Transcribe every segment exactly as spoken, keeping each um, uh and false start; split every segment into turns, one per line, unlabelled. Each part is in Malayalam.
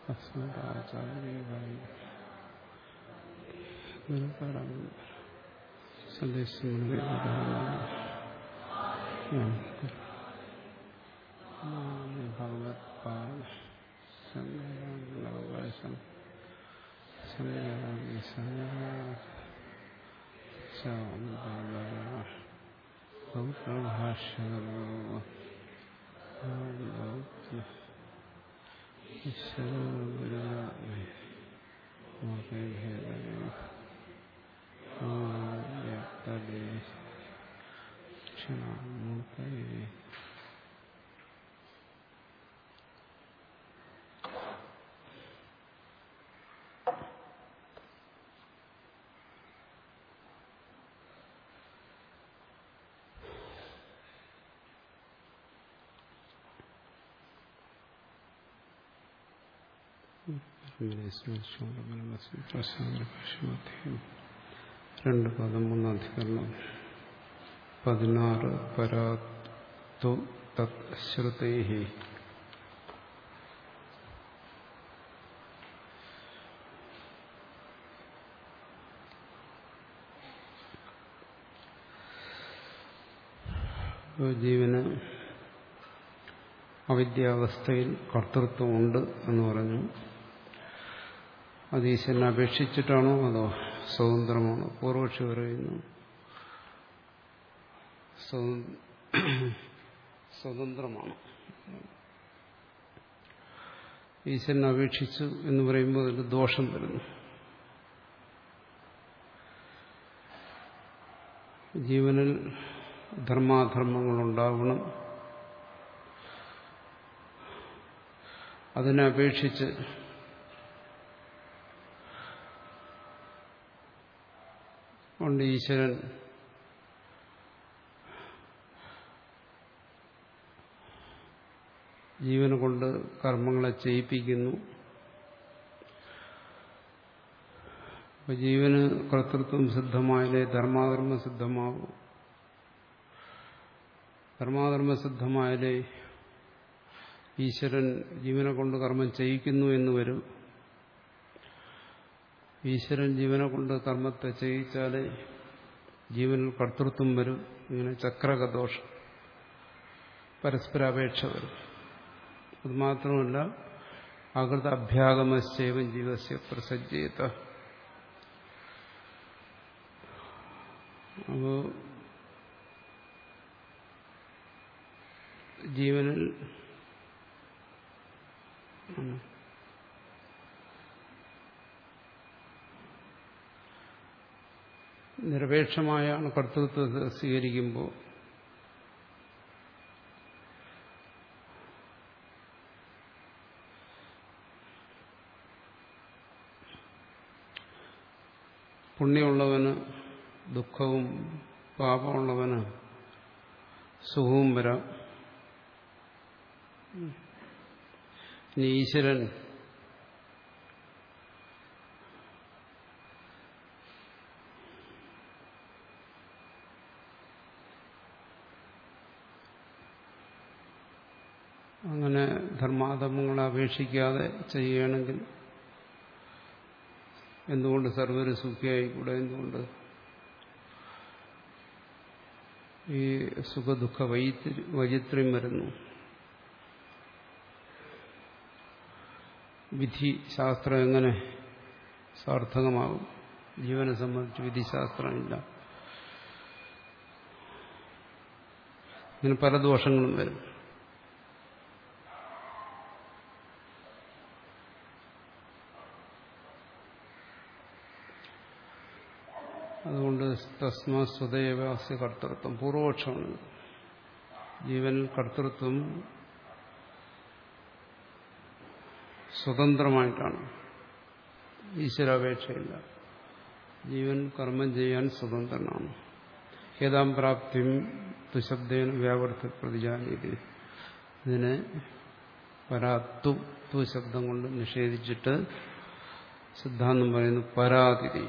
അസ്മദാചാര്യായി ഗുരുപരം സന്ദേശം ഭഗവത്പാദ ശങ്കരാവകാശം ശങ്കരാമി സൗപ്രഭാഷകരോ ക്ഷണമൂർത്തയേ രണ്ട് പതിമൂന്ന് അധികരണം പതിനാറ് പരാതു തത് ശ്രുതൈഹി. ജീവന് അവിദ്യാവസ്ഥയിൽ കർത്തൃത്വമുണ്ട് എന്ന് പറഞ്ഞു. അത് ഈശ്വരനെ അപേക്ഷിച്ചിട്ടാണോ അതോ സ്വതന്ത്രമാണോ? പൂർവക്ഷി പറയുന്നു സ്വതന്ത്രമാണ്. ഈശ്വരനെ അപേക്ഷിച്ചു എന്ന് പറയുമ്പോൾ അതിൽ ദോഷം വരുന്നു. ജീവനിൽ ധർമാധർമ്മങ്ങളുണ്ടാവണം. അതിനെ അപേക്ഷിച്ച് കൊണ്ട് ഈശ്വരൻ ജീവനെ കൊണ്ട് കർമ്മങ്ങളെ ചെയ്യിപ്പിക്കുന്നു. അപ്പൊ ജീവന് കർത്തൃത്വം സിദ്ധമായാലേ ധർമാധർമ്മ സിദ്ധമാകും. ധർമാധർമ്മ സിദ്ധമായാലേ ഈശ്വരൻ ജീവനെ കൊണ്ട് കർമ്മം ചെയ്യിക്കുന്നു എന്ന് വരും. ഈശ്വരൻ ജീവനെ കൊണ്ട് കർമ്മത്തെ ചെയ്യിച്ചാലേ ജീവനിൽ കർത്തൃത്വം വരും. ഇങ്ങനെ ചക്രകദോഷം, പരസ്പരാപേക്ഷ വരും. അതുമാത്രമല്ല, അകൃത അഭ്യാഗമശ്ചൈവം ജീവസ്യ പ്രസജ്ജേത. അപ്പോ ജീവനിൽ നിരപേക്ഷമായാണ് കർത്തൃത്വത്തെ സ്വീകരിക്കുമ്പോൾ പുണ്യമുള്ളവന് ദുഃഖവും പാപമുള്ളവന് സുഖവും വരാം. ഇനി ഈശ്വരൻ അങ്ങനെ ധർമാധർമ്മങ്ങളെ അപേക്ഷിക്കാതെ ചെയ്യുകയാണെങ്കിൽ എന്തുകൊണ്ട് സർവ്വരും സുഖിയായിക്കൂടെ? എന്തുകൊണ്ട് ഈ സുഖദുഃഖ വൈചിത്ര്യം വരുന്നു? വിധി ശാസ്ത്രം എങ്ങനെ സാർത്ഥകമാകും? ജീവനെ സംബന്ധിച്ച് വിധിശാസ്ത്രമില്ല. ഇങ്ങനെ പല ദോഷങ്ങളും വരും. അതുകൊണ്ട് തസ്മാ സ്വതേവ അസ്യ കർത്തൃത്വം, പൂർവപക്ഷമാണ്. ജീവനിൽ കർത്തൃത്വം സ്വതന്ത്രമായിട്ടാണ്, ഈശ്വരാപേക്ഷയില്ല. ജീവൻ കർമ്മം ചെയ്യാൻ സ്വതന്ത്രനാണ്. ഏതാം പ്രാപ്തിയും തുശബ്ദേന വ്യാവർത്തി പ്രതിജാനീതി. ഇതിനെ പരാത്തു തു ശബ്ദം കൊണ്ട് നിഷേധിച്ചിട്ട് സിദ്ധാന്തം പറയുന്നു പരാതിഥി.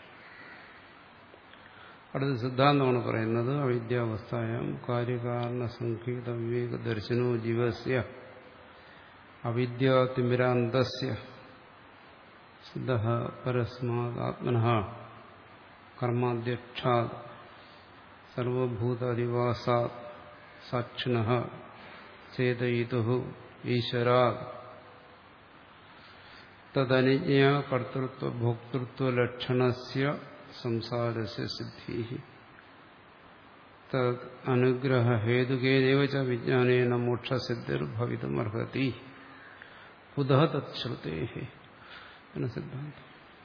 അടുത്ത സിദ്ധാന്തമാണ് പറയുന്നത് അവിദ്യാവസ്ഥായാം കാര്യകാരണ സംഖ്യത വിവേക ദർശനോ ജീവസ്യ അവിദ്യാതിമിരാന്തസ്യ സിദ്ധഃ പരസ്മാദ് ആത്മനഃ കർമാധ്യക്ഷാത് സർവഭൂതാദിവാസാത് സാക്ഷിണഃ ചേതയിതുഃ ഈശ്വരാത് തദനുജ്ഞ കർത്തൃത്വ ഭോക്തൃത്വ ലക്ഷണസ്യ സംസാരസ്യ സിദ്ധിഃ തദ് അനുഗ്രഹ ഹേതുകേനേവ ച വിജ്ഞാനേന മോക്ഷസിദ്ധിർഭവിതുമർഹതി കുതഃ തച്ഛ്രുതേഃ എന്ന സിദ്ധാന്തം.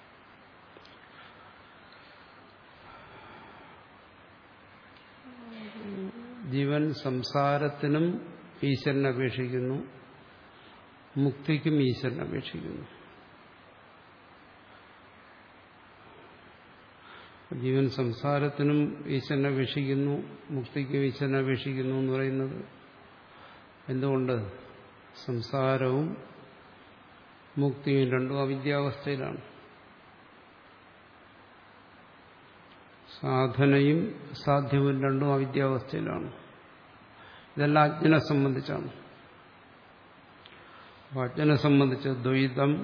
ജീവൻ സംസാരത്തിനും ഈശ്വരനെ അപേക്ഷിക്കുന്നു, മുക്തിക്കും ഈശ്വരനെ അപേക്ഷിക്കുന്നു. ജീവൻ സംസാരത്തിനും ഈശ്വരനെ അപേക്ഷിക്കുന്നു, മുക്തിക്കും ഈശ്വരനെ അപേക്ഷിക്കുന്നു എന്ന് പറയുന്നത് എന്തുകൊണ്ട്? സംസാരവും മുക്തിയും രണ്ടും അവിദ്യാവസ്ഥയിലാണ്. സാധനയും സാധ്യവും രണ്ടും അവിദ്യാവസ്ഥയിലാണ്. ഇതെല്ലാം അജ്ഞനെ സംബന്ധിച്ചാണ്. അജ്ഞനെ സംബന്ധിച്ച് ദ്വൈതം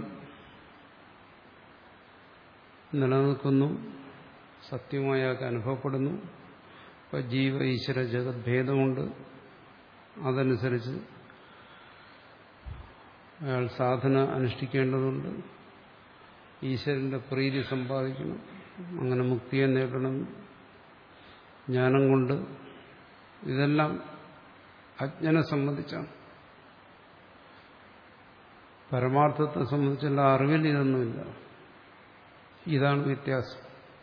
നിലനിൽക്കുന്നു, സത്യമായൊക്കെ അനുഭവപ്പെടുന്നു. ഇപ്പം ജീവ ഈശ്വര ജഗത് ഭേദമുണ്ട്. അതനുസരിച്ച് അയാൾ സാധന അനുഷ്ഠിക്കേണ്ടതുണ്ട്, ഈശ്വരന്റെ പ്രീതി സമ്പാദിക്കണം, അങ്ങനെ മുക്തിയെ നേടണം ജ്ഞാനം കൊണ്ട്. ഇതെല്ലാം അജ്ഞനെ സംബന്ധിച്ചാണ്. പരമാർത്ഥത്തെ സംബന്ധിച്ചുള്ള അറിവിൽ ഇതൊന്നുമില്ല. ഇതാണ് വ്യത്യാസം.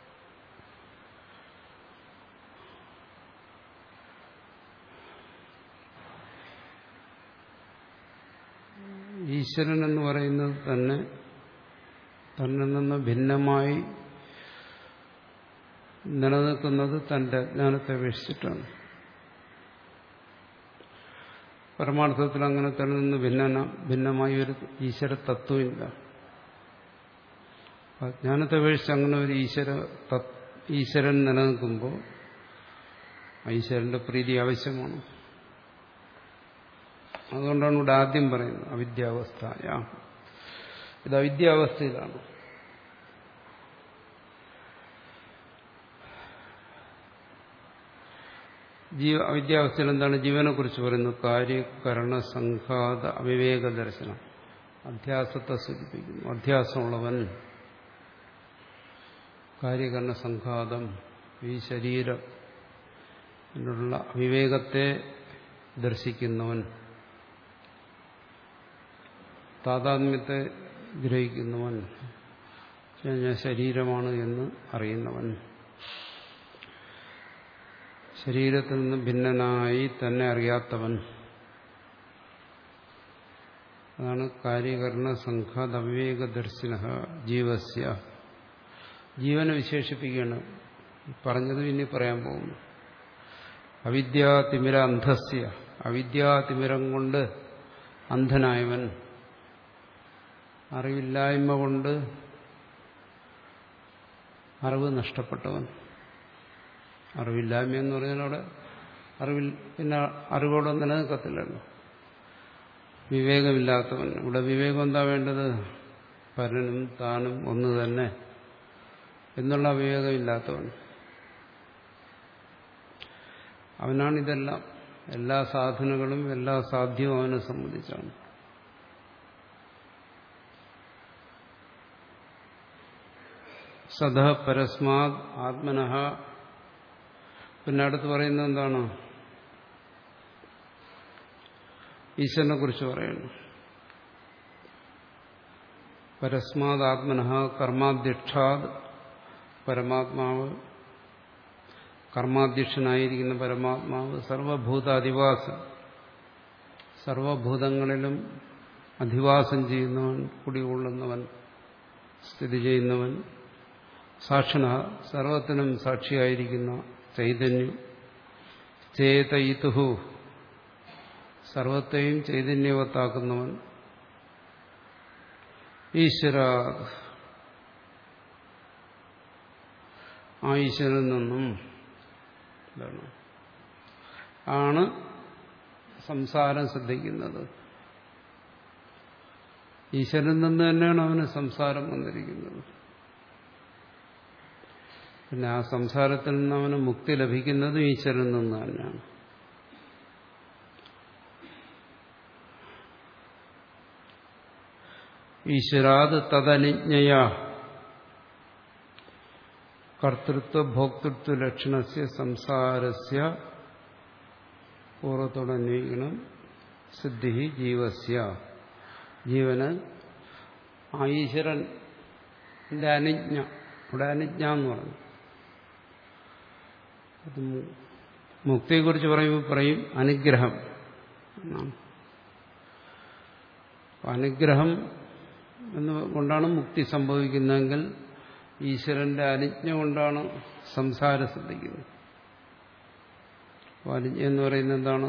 ഈശ്വരൻ എന്ന് പറയുന്നത് തന്നെ തന്നിൽ നിന്ന് ഭിന്നമായി നിലനിൽക്കുന്നത് തന്റെ അജ്ഞാനത്തെ അപേക്ഷിച്ചിട്ടാണ്. പരമാർത്ഥത്തിൽ അങ്ങനെ തന്നിൽ നിന്ന് ഭിന്ന ഭിന്നമായി ഒരു ഈശ്വര തത്വമില്ല. അജ്ഞാനത്തെ അപേക്ഷിച്ച് അങ്ങനെ ഒരു ഈശ്വര ഈശ്വരൻ നിലനിൽക്കുമ്പോൾ ഈശ്വരന്റെ പ്രീതി ആവശ്യമാണ്. അതുകൊണ്ടാണ് ഇവിടെ ആദ്യം പറയുന്നത് അവിദ്യാവസ്ഥ. ഇത് അവിദ്യാവസ്ഥയിലാണ്. ജീവ അവിദ്യാവസ്ഥയിൽ എന്താണ് ജീവനെ കുറിച്ച് പറയുന്നത്? കാര്യകരണ സംഘാത അവിവേക ദർശനം. അധ്യാസത്തെ സൂചിപ്പിക്കുന്നു. അധ്യാസമുള്ളവൻ, കാര്യകരണ സംഘാതം, ഈ ശരീരത്തിനുള്ള അവിവേകത്തെ ദർശിക്കുന്നവൻ, താതാത്മ്യത്തെ ഗ്രഹിക്കുന്നവൻ, ശരീരമാണ് എന്ന് അറിയുന്നവൻ, ശരീരത്തിൽ നിന്ന് ഭിന്നനായി തന്നെ അറിയാത്തവൻ. അതാണ് കാര്യകരണ സംഘാത അവിവേക ദർശന ജീവസ്യ. ജീവനെ വിശേഷിപ്പിക്കുകയാണ്. പറഞ്ഞതും ഇനി പറയാൻ പോകുന്നു. അവിദ്യാതിമിര അന്ധസ്യ. അവിദ്യാതിമിരം കൊണ്ട് അന്ധനായവൻ, അറിവില്ലായ്മ കൊണ്ട് അറിവ് നഷ്ടപ്പെട്ടവൻ. അറിവില്ലായ്മ എന്ന് പറഞ്ഞാൽ അവിടെ അറിവിൽ പിന്നെ അറിവോടെ നിലനിൽക്കത്തില്ലല്ലോ. വിവേകമില്ലാത്തവൻ. ഇവിടെ വിവേകം എന്താ വേണ്ടത്? പരനും താനും ഒന്ന് തന്നെ എന്നുള്ള വിവേകമില്ലാത്തവൻ. അവനാണിതെല്ലാം. എല്ലാ സാധനങ്ങളും എല്ലാ സാധ്യവും അവനെ സംബന്ധിച്ചാണ്. സദ പരസ്മാത് ആത്മനഃ. പിന്നെ അടുത്ത് പറയുന്നത് എന്താണ്? ഈശ്വരനെ കുറിച്ച് പറയുന്നു. പരസ്മാത് ആത്മനഃ കർമാധ്യക്ഷാത്. പരമാത്മാവ്, കർമാധ്യക്ഷനായിരിക്കുന്ന പരമാത്മാവ് സർവഭൂതാധിവാസം, സർവഭൂതങ്ങളിലും അധിവാസം ചെയ്യുന്നവൻ, കുടികൊള്ളുന്നവൻ, സ്ഥിതി ചെയ്യുന്നവൻ. സാക്ഷിണ, സർവത്തിനും സാക്ഷിയായിരിക്കുന്ന ചൈതന്യം. ചേതയിതുഃ, സർവത്തെയും ചൈതന്യവത്താക്കുന്നവൻ. ഈശ്വര, ആ ഈശ്വരനിൽ നിന്നും എന്താണ് ആണ് സംസാരം ശ്രദ്ധിക്കുന്നത്. ഈശ്വരനിൽ നിന്ന് തന്നെയാണ് അവന് സംസാരം വന്നിരിക്കുന്നത്. പിന്നെ ആ സംസാരത്തിൽ നിന്ന് അവന് മുക്തി ലഭിക്കുന്നത് ഈശ്വരനിൽ നിന്ന് തന്നെയാണ്. ഈശ്വരാത് തദനിജ്ഞയ കർത്തൃത്വ ഭോക്തൃത്വ ലക്ഷണസ്യ സംസാരസ്യ പൂർവ്വത്തോടെ അന്വയിക്കണം. സിദ്ധി ജീവസ്യ, ജീവന് ആ ഈശ്വരന്റെ അനുജ്ഞ, ഇവിടെ അനുജ്ഞ എന്ന് പറഞ്ഞു. അത് മുക്തിയെക്കുറിച്ച് പറയുമ്പോൾ പറയും അനുഗ്രഹം എന്നാണ്. അനുഗ്രഹം എന്നുകൊണ്ടാണ് മുക്തി സംഭവിക്കുന്നതെങ്കിൽ ഈശ്വരന്റെ അനുജ്ഞ കൊണ്ടാണ് സംസാരം സിദ്ധിക്കുന്നത്. അനുജ്ഞ എന്ന് പറയുന്നത് എന്താണ്?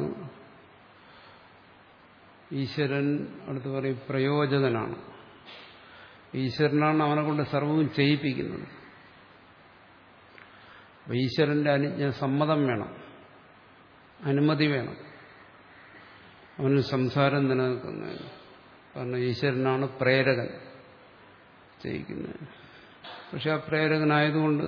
ഈശ്വരൻ അടുത്ത് പറയും പ്രയോജകനാണ്. ഈശ്വരനാണ് അവനെ കൊണ്ട് സർവവും ചെയ്യിപ്പിക്കുന്നത്. ഈശ്വരന്റെ അനുജ്ഞ, സമ്മതം വേണം, അനുമതി വേണം അവന് സംസാരം നിലനിൽക്കുന്നതിന്. കാരണം ഈശ്വരനാണ് പ്രേരകൻ ചെയ്യിക്കുന്നത്. പക്ഷെ ആ പ്രേരകനായതുകൊണ്ട്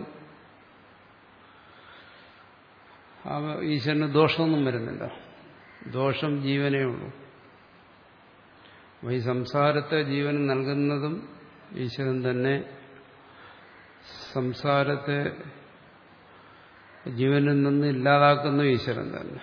ആ ഈശ്വരന് ദോഷമൊന്നും വരുന്നില്ല. ദോഷം ജീവനേ ഉള്ളൂ. ഈ സംസാരത്തെ ജീവന് നൽകുന്നതും ഈശ്വരൻ തന്നെ, സംസാരത്തെ ജീവനിൽ നിന്ന് ഇല്ലാതാക്കുന്ന ഈശ്വരൻ തന്നെ.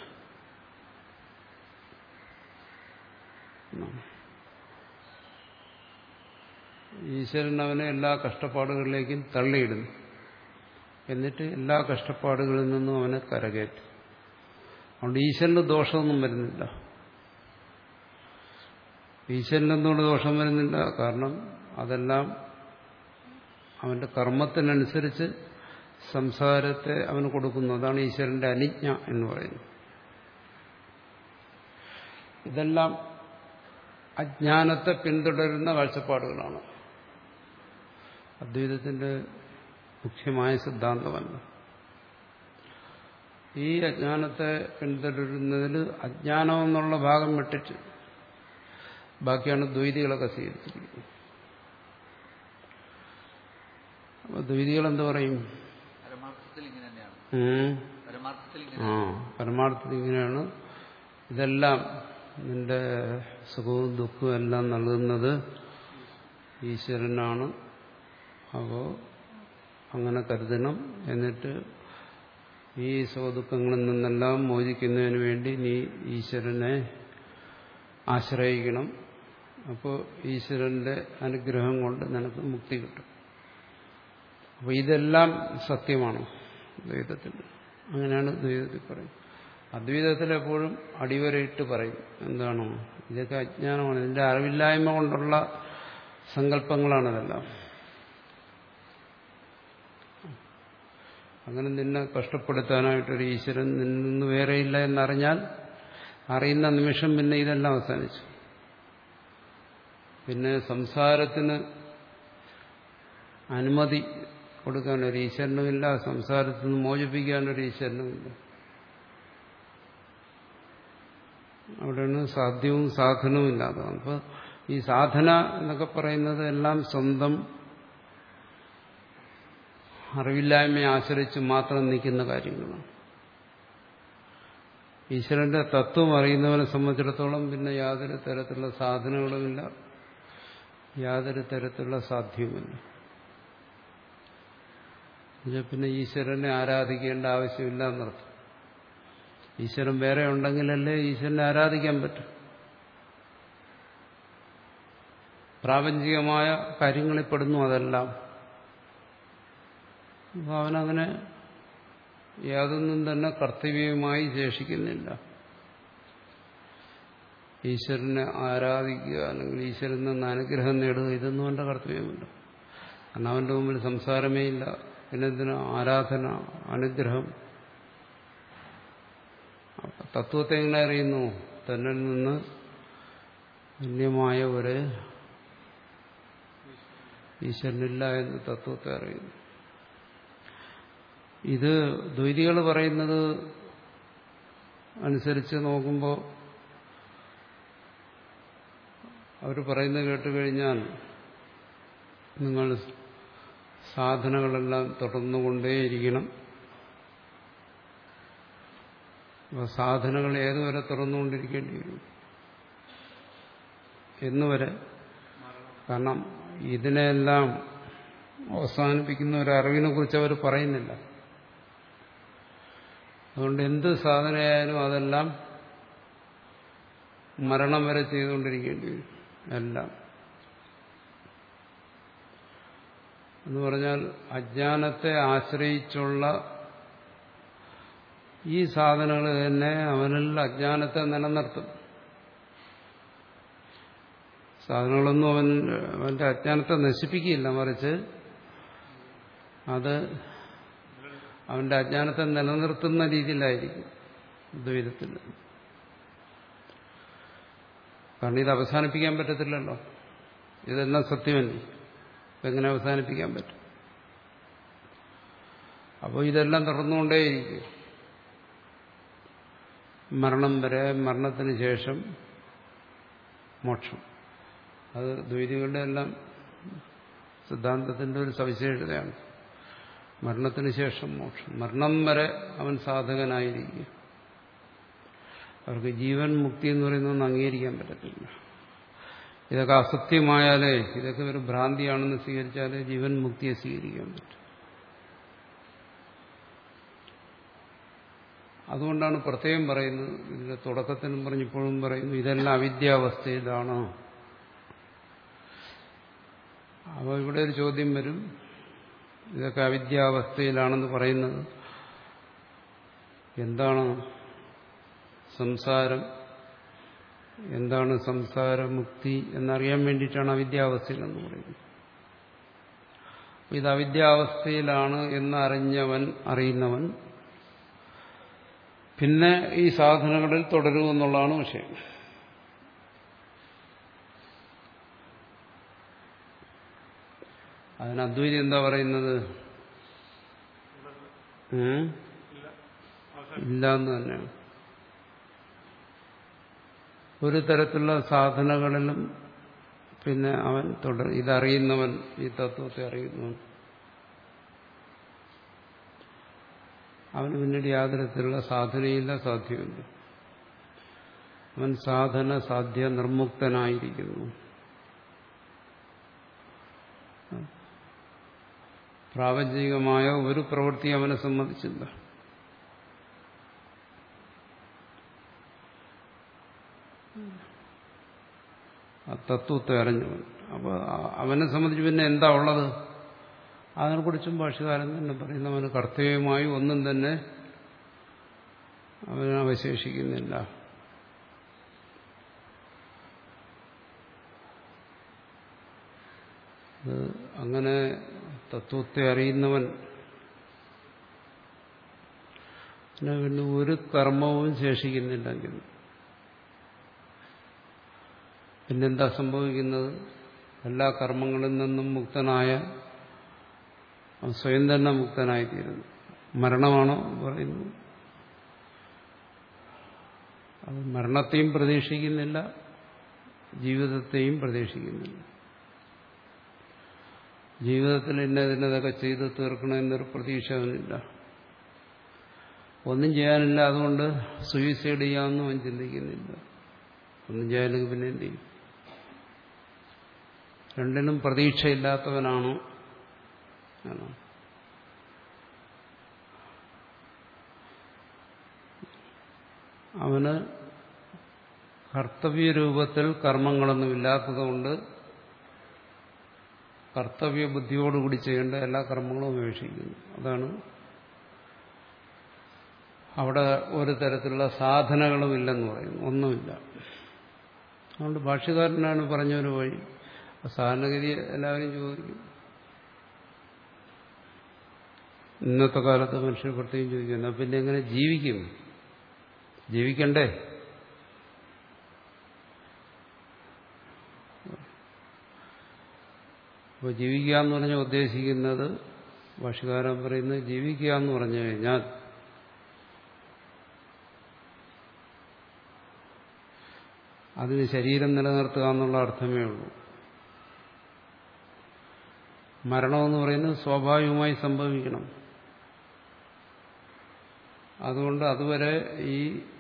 ഈശ്വരൻ അവനെ എല്ലാ കഷ്ടപ്പാടുകളിലേക്കും തള്ളിയിടുന്നു. എന്നിട്ട് എല്ലാ കഷ്ടപ്പാടുകളിൽ നിന്നും അവനെ കരകയറ്റും. അതുകൊണ്ട് ഈശ്വരന് ദോഷമൊന്നും വരുന്നില്ല. ഈശ്വരനെന്തുകൊണ്ട് ദോഷം വരുന്നില്ല? കാരണം അതെല്ലാം അവന്റെ കർമ്മത്തിനനുസരിച്ച് സംസാരത്തെ അവന് കൊടുക്കുന്നു. അതാണ് ഈശ്വരന്റെ അനുജ്ഞ എന്ന് പറയുന്നത്. ഇതെല്ലാം അജ്ഞാനത്തെ പിന്തുടരുന്ന കാഴ്ചപ്പാടുകളാണ്. അദ്വൈതത്തിന്റെ മുഖ്യമായ സിദ്ധാന്തമല്ല. ഈ അജ്ഞാനത്തെ പിന്തുടരുന്നതിൽ അജ്ഞാനം എന്നുള്ള ഭാഗം വിട്ടിട്ട് ബാക്കിയാണ് ദ്വൈതികളൊക്കെ സ്വീകരിച്ചിരിക്കുന്നത്. അപ്പൊ ദ്വൈതികൾ എന്ത് പറയും? ആ പരമാർത്ഥത്തിൽ ഇങ്ങനെയാണ്. ഇതെല്ലാം നിന്റെ സുഖവും ദുഃഖവും എല്ലാം നൽകുന്നത് ഈശ്വരനാണ്. അപ്പോ അങ്ങനെ കരുതണം. എന്നിട്ട് ഈ സുഖദുഃഖങ്ങളിൽ നിന്നെല്ലാം മോചിക്കുന്നതിന് വേണ്ടി നീ ഈശ്വരനെ ആശ്രയിക്കണം. അപ്പോൾ ഈശ്വരന്റെ അനുഗ്രഹം കൊണ്ട് നിനക്ക് മുക്തി കിട്ടും. അപ്പോൾ ഇതെല്ലാം സത്യമാണ് ദ്വൈതത്തിൽ. അങ്ങനെയാണ് ദ്വൈതത്തിൽ പറയും. അദ്വൈതത്തിൽ എപ്പോഴും അടിവരയിട്ട് പറയും എന്താണോ, ഇതൊക്കെ അജ്ഞാനമാണ്, ഇതിന്റെ അറിവില്ലായ്മ കൊണ്ടുള്ള സങ്കല്പങ്ങളാണിതെല്ലാം. അങ്ങനെ നിന്നെ കഷ്ടപ്പെടുത്താനായിട്ടൊരു ഈശ്വരൻ നിന്നു വേറെയില്ല എന്നറിഞ്ഞാൽ അറിയുന്ന നിമിഷം പിന്നെ ഇതെല്ലാം അവസാനിച്ചു. പിന്നെ സംസാരത്തിന് അനുമതി കൊടുക്കാനൊരു ഈശ്വരനുമില്ല, സംസാരത്തിൽ നിന്ന് മോചിപ്പിക്കാനൊരു ഈശ്വരനുമില്ല. അവിടെയാണ് സാധ്യവും സാധനവും ഇല്ലാത്തതാണ്. അപ്പോൾ ഈ സാധന എന്നൊക്കെ പറയുന്നത് എല്ലാം സ്വന്തം അറിവില്ലായ്മയെ ആശ്രയിച്ച് മാത്രം നിൽക്കുന്ന കാര്യങ്ങളാണ്. ഈശ്വരന്റെ തത്വം അറിയുന്നവനെ സംബന്ധിച്ചിടത്തോളം പിന്നെ യാതൊരു തരത്തിലുള്ള സാധനങ്ങളുമില്ല, യാതൊരു തരത്തിലുള്ള സാധ്യവുമില്ല. പിന്നെ ഈശ്വരനെ ആരാധിക്കേണ്ട ആവശ്യമില്ല എന്നർത്ഥം. ഈശ്വരൻ വേറെ ഉണ്ടെങ്കിലല്ലേ ഈശ്വരനെ ആരാധിക്കാൻ പറ്റും. പ്രാപഞ്ചികമായ കാര്യങ്ങളിൽ പെടുന്നു അതെല്ലാം. അപ്പോൾ അവനങ്ങനെ യാതൊന്നും തന്നെ കർത്തവ്യമായി ശേഷിക്കുന്നില്ല. ഈശ്വരനെ ആരാധിക്കുക അല്ലെങ്കിൽ ഈശ്വരനിൽ നിന്ന് അനുഗ്രഹം നേടുക, ഇതൊന്നും അവന്റെ കർത്തവ്യമില്ല. കാരണം അവന്റെ മുമ്പിൽ സംസാരമേ ഇല്ല. പിന്നെ എന്തിനാ ആരാധന, അനുഗ്രഹം? തത്വത്തെ എങ്ങനെ അറിയുന്നു? തന്നിൽ നിന്ന് അന്യമായ ഒരു ഈശ്വരനില്ല എന്ന് തത്വത്തെ അറിയുന്നു. ഇത് ദ്വൈതികൾ പറയുന്നത് അനുസരിച്ച് നോക്കുമ്പോൾ അവർ പറയുന്നത് കേട്ടുകഴിഞ്ഞാൽ നിങ്ങൾ സാധനങ്ങളെല്ലാം തുടർന്നുകൊണ്ടേയിരിക്കണം. അപ്പോൾ സാധനങ്ങൾ ഏതുവരെ തുറന്നുകൊണ്ടിരിക്കേണ്ടി വരും? എന്നുവരെ. കാരണം ഇതിനെല്ലാം അവസാനിപ്പിക്കുന്ന ഒരു അറിവിനെ കുറിച്ച് അവർ പറയുന്നില്ല. അതുകൊണ്ട് എന്ത് സാധനയായാലും അതെല്ലാം മരണം വരെ ചെയ്തുകൊണ്ടിരിക്കേണ്ടി വരും. എല്ലാം എന്ന് പറഞ്ഞാൽ അജ്ഞാനത്തെ ആശ്രയിച്ചുള്ള ഈ സാധനങ്ങൾ തന്നെ അവനിൽ അജ്ഞാനത്തെ നിലനിർത്തും. സാധനങ്ങളൊന്നും അവൻ അവന്റെ അജ്ഞാനത്തെ നശിപ്പിക്കുകയില്ല, മറിച്ച് അത് അവന്റെ അജ്ഞാനത്തെ നിലനിർത്തുന്ന രീതിയിലായിരിക്കും ദ്വൈതത്തിൽ. കാരണം ഇത് അവസാനിപ്പിക്കാൻ പറ്റത്തില്ലല്ലോ. ഇതെല്ലാം സത്യമല്ലേ, ഇതെങ്ങനെ അവസാനിപ്പിക്കാൻ പറ്റും? അപ്പോൾ ഇതെല്ലാം തുടർന്നുകൊണ്ടേയിരിക്കും മരണം വരെ. മരണത്തിന് ശേഷം മോക്ഷം. അത് ദ്വൈതികളുടെ എല്ലാം സിദ്ധാന്തത്തിന്റെ ഒരു സവിശേഷതയാണ്. മരണത്തിന് ശേഷം മോക്ഷം. മരണം വരെ അവൻ സാധകനായിരിക്കും. അവർക്ക് ജീവൻ മുക്തി എന്ന് പറയുന്നതൊന്നും അംഗീകരിക്കാൻ പറ്റത്തില്ല. ഇതൊക്കെ അസത്യമായാലേ, ഇതൊക്കെ ഒരു ഭ്രാന്തിയാണെന്ന് സ്വീകരിച്ചാലേ ജീവൻ മുക്തിയെ സ്വീകരിക്കാൻ പറ്റും. അതുകൊണ്ടാണ് പ്രത്യേകം പറയുന്നത്, ഇതിന്റെ തുടക്കത്തിനും പറഞ്ഞിപ്പോഴും പറയുന്നു, ഇതെല്ലാം അവിദ്യാവസ്ഥയിലാണ്. അപ്പോൾ ഇവിടെ ഒരു ചോദ്യം വരും, ഇതൊക്കെ അവിദ്യാവസ്ഥയിലാണെന്ന് പറയുന്നത് എന്താണ് സംസാരം, എന്താണ് സംസാരമുക്തി എന്നറിയാൻ വേണ്ടിയിട്ടാണ് അവിദ്യാവസ്ഥയിലെന്ന് പറയുന്നത്. ഇത് അവിദ്യാവസ്ഥയിലാണ് എന്നറിഞ്ഞവൻ, അറിയുന്നവൻ പിന്നെ ഈ സാധനങ്ങളിൽ തുടരുമെന്നുള്ളതാണ് വിഷയം. അതിന് അദ്വൈതി എന്താ പറയുന്നത്? ഇല്ല എന്ന് തന്നെയാണ്. ഒരു തരത്തിലുള്ള സാധനങ്ങളിലും പിന്നെ അവൻ തുടർ ഇതറിയുന്നവൻ, ഈ തത്വത്തെ അറിയുന്നവൻ, അവന് പിന്നീട് യാതൊരു തരത്തിലുള്ള സാധനയില്ല, സാധ്യമില്ല. അവൻ സാധന സാധ്യ നിർമുക്തനായിരിക്കുന്നു. പ്രാപഞ്ചികമായ ഒരു പ്രവൃത്തി അവനെ സംബന്ധിച്ചില്ല. ആ തത്വത്തെ അറിഞ്ഞവൻ. അപ്പോൾ അവനെ സംബന്ധിച്ച് പിന്നെ എന്താ ഉള്ളത്? അതിനെക്കുറിച്ചും ഭാഷ്യകാരൻ തന്നെ പറയുന്നു, അവന് കർത്തവ്യമായി ഒന്നും തന്നെ അവന് അവശേഷിക്കുന്നില്ല. അങ്ങനെ തത്വത്തെ അറിയുന്നവൻ പിന്നെ ഒരു കർമ്മവും ശേഷിക്കുന്നില്ലെങ്കിൽ പിന്നെന്താ സംഭവിക്കുന്നത്? എല്ലാ കർമ്മങ്ങളിൽ നിന്നും മുക്തനായ സ്വയം തന്നെ മുക്തനായിത്തീരുന്നു. മരണമാണോ പറയുന്നു? അത് മരണത്തെയും പ്രതീക്ഷിക്കുന്നില്ല, ജീവിതത്തെയും പ്രതീക്ഷിക്കുന്നില്ല. ജീവിതത്തിൽ ഇന്നതിനതൊക്കെ ചെയ്ത് തീർക്കണമെന്നൊരു പ്രതീക്ഷ അവനില്ല. ഒന്നും ചെയ്യാനില്ല, അതുകൊണ്ട് സൂയിസൈഡ് ചെയ്യാമെന്നും അവൻ ചിന്തിക്കുന്നില്ല. ഒന്നും ചെയ്യാനില്ലെങ്കിൽ പിന്നെ എന്ത് ചെയ്യും? രണ്ടിനും പ്രതീക്ഷയില്ലാത്തവനാണോ? ആണോ? അവന് കർത്തവ്യരൂപത്തിൽ കർമ്മങ്ങളൊന്നുമില്ലാത്തതുകൊണ്ട് കർത്തവ്യ ബുദ്ധിയോടുകൂടി ചെയ്യേണ്ട എല്ലാ കർമ്മങ്ങളും ഉപേക്ഷിക്കുന്നു. അതാണ് അവിടെ ഒരു തരത്തിലുള്ള സാധനങ്ങളും ഇല്ലെന്ന് പറയുന്നു, ഒന്നുമില്ല. അതുകൊണ്ട് ഭാഷ്യകാരനാണ് പറഞ്ഞൊരു വഴി. സാധാരണഗതി എല്ലാവരും ചോദിക്കും, ഇന്നത്തെ കാലത്ത് മനുഷ്യർ പ്രത്യേകം ചോദിക്കുന്നു, പിന്നെ എങ്ങനെ ജീവിക്കും? ജീവിക്കണ്ടേ? അപ്പോൾ ജീവിക്കുക എന്ന് പറഞ്ഞാൽ ഉദ്ദേശിക്കുന്നത്, ഭാഷ്യകാരൻ പറയുന്നത്, ജീവിക്കുക എന്ന് പറഞ്ഞു കഴിഞ്ഞാൽ അതിന് ശരീരം നിലനിർത്തുക എന്നുള്ള അർത്ഥമേ ഉള്ളൂ. മരണമെന്ന് പറയുന്നത് സ്വാഭാവികമായി സംഭവിക്കണം. അതുകൊണ്ട് അതുവരെ ഈ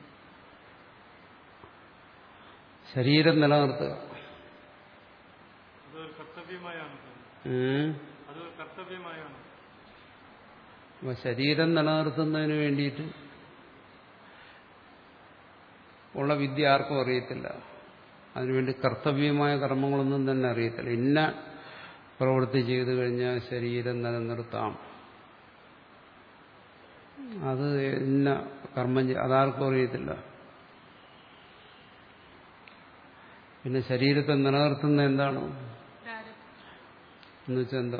ശരീരം നിലനിർത്തുക അപ്പൊ ശരീരം നിലനിർത്തുന്നതിന് വേണ്ടിയിട്ട് ഉള്ള വിദ്യ ആർക്കും അറിയത്തില്ല. അതിനുവേണ്ടി കർത്തവ്യമായ കർമ്മങ്ങളൊന്നും തന്നെ അറിയത്തില്ല. ഇന്ന പ്രവൃത്തി ചെയ്തു കഴിഞ്ഞാൽ ശരീരം നിലനിർത്താം, അത് ഇന്ന കർമ്മം അതാർക്കും അറിയത്തില്ല. പിന്നെ ശരീരത്തെ നിലനിർത്തുന്ന എന്താണ് എന്ന് വെച്ചാൽ എന്താ?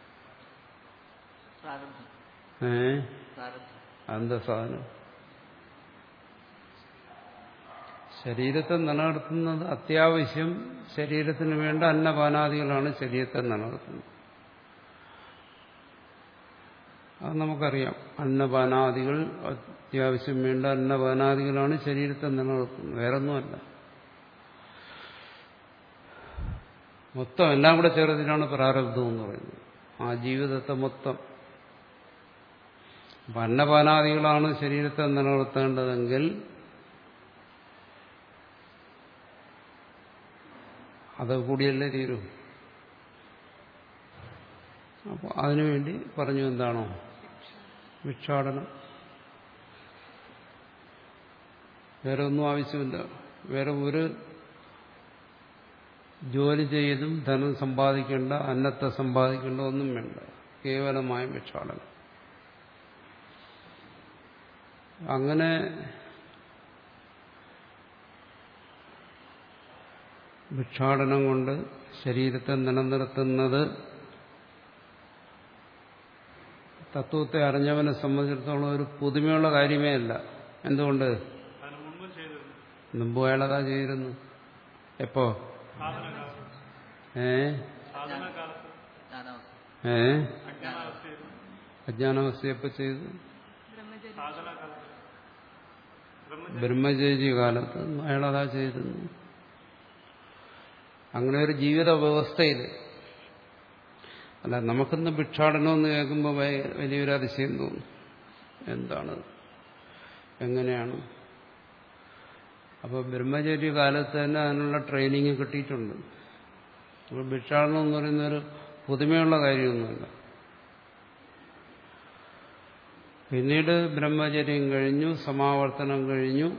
ഏ അതെന്താ സാധനം? ശരീരത്തെ നിലനിർത്തുന്നത് അത്യാവശ്യം ശരീരത്തിന് വേണ്ട അന്നപാനാദികളാണ് ശരീരത്തെ നിലനിർത്തുന്നത്. അത് നമുക്കറിയാം. അന്നപാനാദികൾ അത്യാവശ്യം വേണ്ട അന്നപാനാദികളാണ് ശരീരത്തെ നിലനിർത്തുന്നത്, വേറൊന്നുമല്ല. മൊത്തം എല്ലാം കൂടെ ചേർത്തിട്ടാണ് പ്രാരബ്ധം എന്ന് പറയുന്നത്. ആ ജീവിതത്തെ മൊത്തം. അപ്പം അന്നപാനാദികളാണ് ശരീരത്തെ നിലനിർത്തേണ്ടതെങ്കിൽ അത് കൂടിയല്ലേ തീരൂ. അപ്പോൾ അതിനുവേണ്ടി പറഞ്ഞു എന്താണോ ഭിക്ഷാടനം. വേറെ ഒന്നും ആവശ്യമില്ല. വേറെ ഒരു ജോലി ചെയ്തും ധനം സമ്പാദിക്കേണ്ട, അന്നത്തെ സമ്പാദിക്കേണ്ട ഒന്നും വേണ്ട. കേവലമായ ഭിക്ഷാടനം. അങ്ങനെ ഭിക്ഷാടനം കൊണ്ട് ശരീരത്തെ നിലനിർത്തുന്നത് തത്വത്തെ അറിഞ്ഞവനെ സംബന്ധിച്ചിടത്തോളം ഒരു പുതുമയുള്ള കാര്യമേ അല്ല. എന്തുകൊണ്ട്? മുമ്പ് അയാളതാ ചെയ്തിരുന്നു. എപ്പോ? ഏ ഏ അജ്ഞാനാവസ്ഥയപ്പോ ചെയ്തു? ബ്രഹ്മചര്യ കാലത്ത് അയാളതാ ചെയ്തിരുന്നു. അങ്ങനെ ഒരു ജീവിത വ്യവസ്ഥയിൽ അല്ല. നമുക്കിന്ന് ഭിക്ഷാടനമെന്ന് കേൾക്കുമ്പോൾ വലിയൊരു അതിശയം തോന്നും. എന്താണ്, എങ്ങനെയാണ്? അപ്പോൾ ബ്രഹ്മചര്യ കാലത്ത് തന്നെ അതിനുള്ള ട്രെയിനിങ് കിട്ടിയിട്ടുണ്ട്. അപ്പോൾ ഭിക്ഷാടനം എന്ന് പറയുന്നൊരു പുതുമയുള്ള കാര്യമൊന്നുമല്ല. പിന്നീട് ബ്രഹ്മചര്യം കഴിഞ്ഞു, സമാവർത്തനം കഴിഞ്ഞു,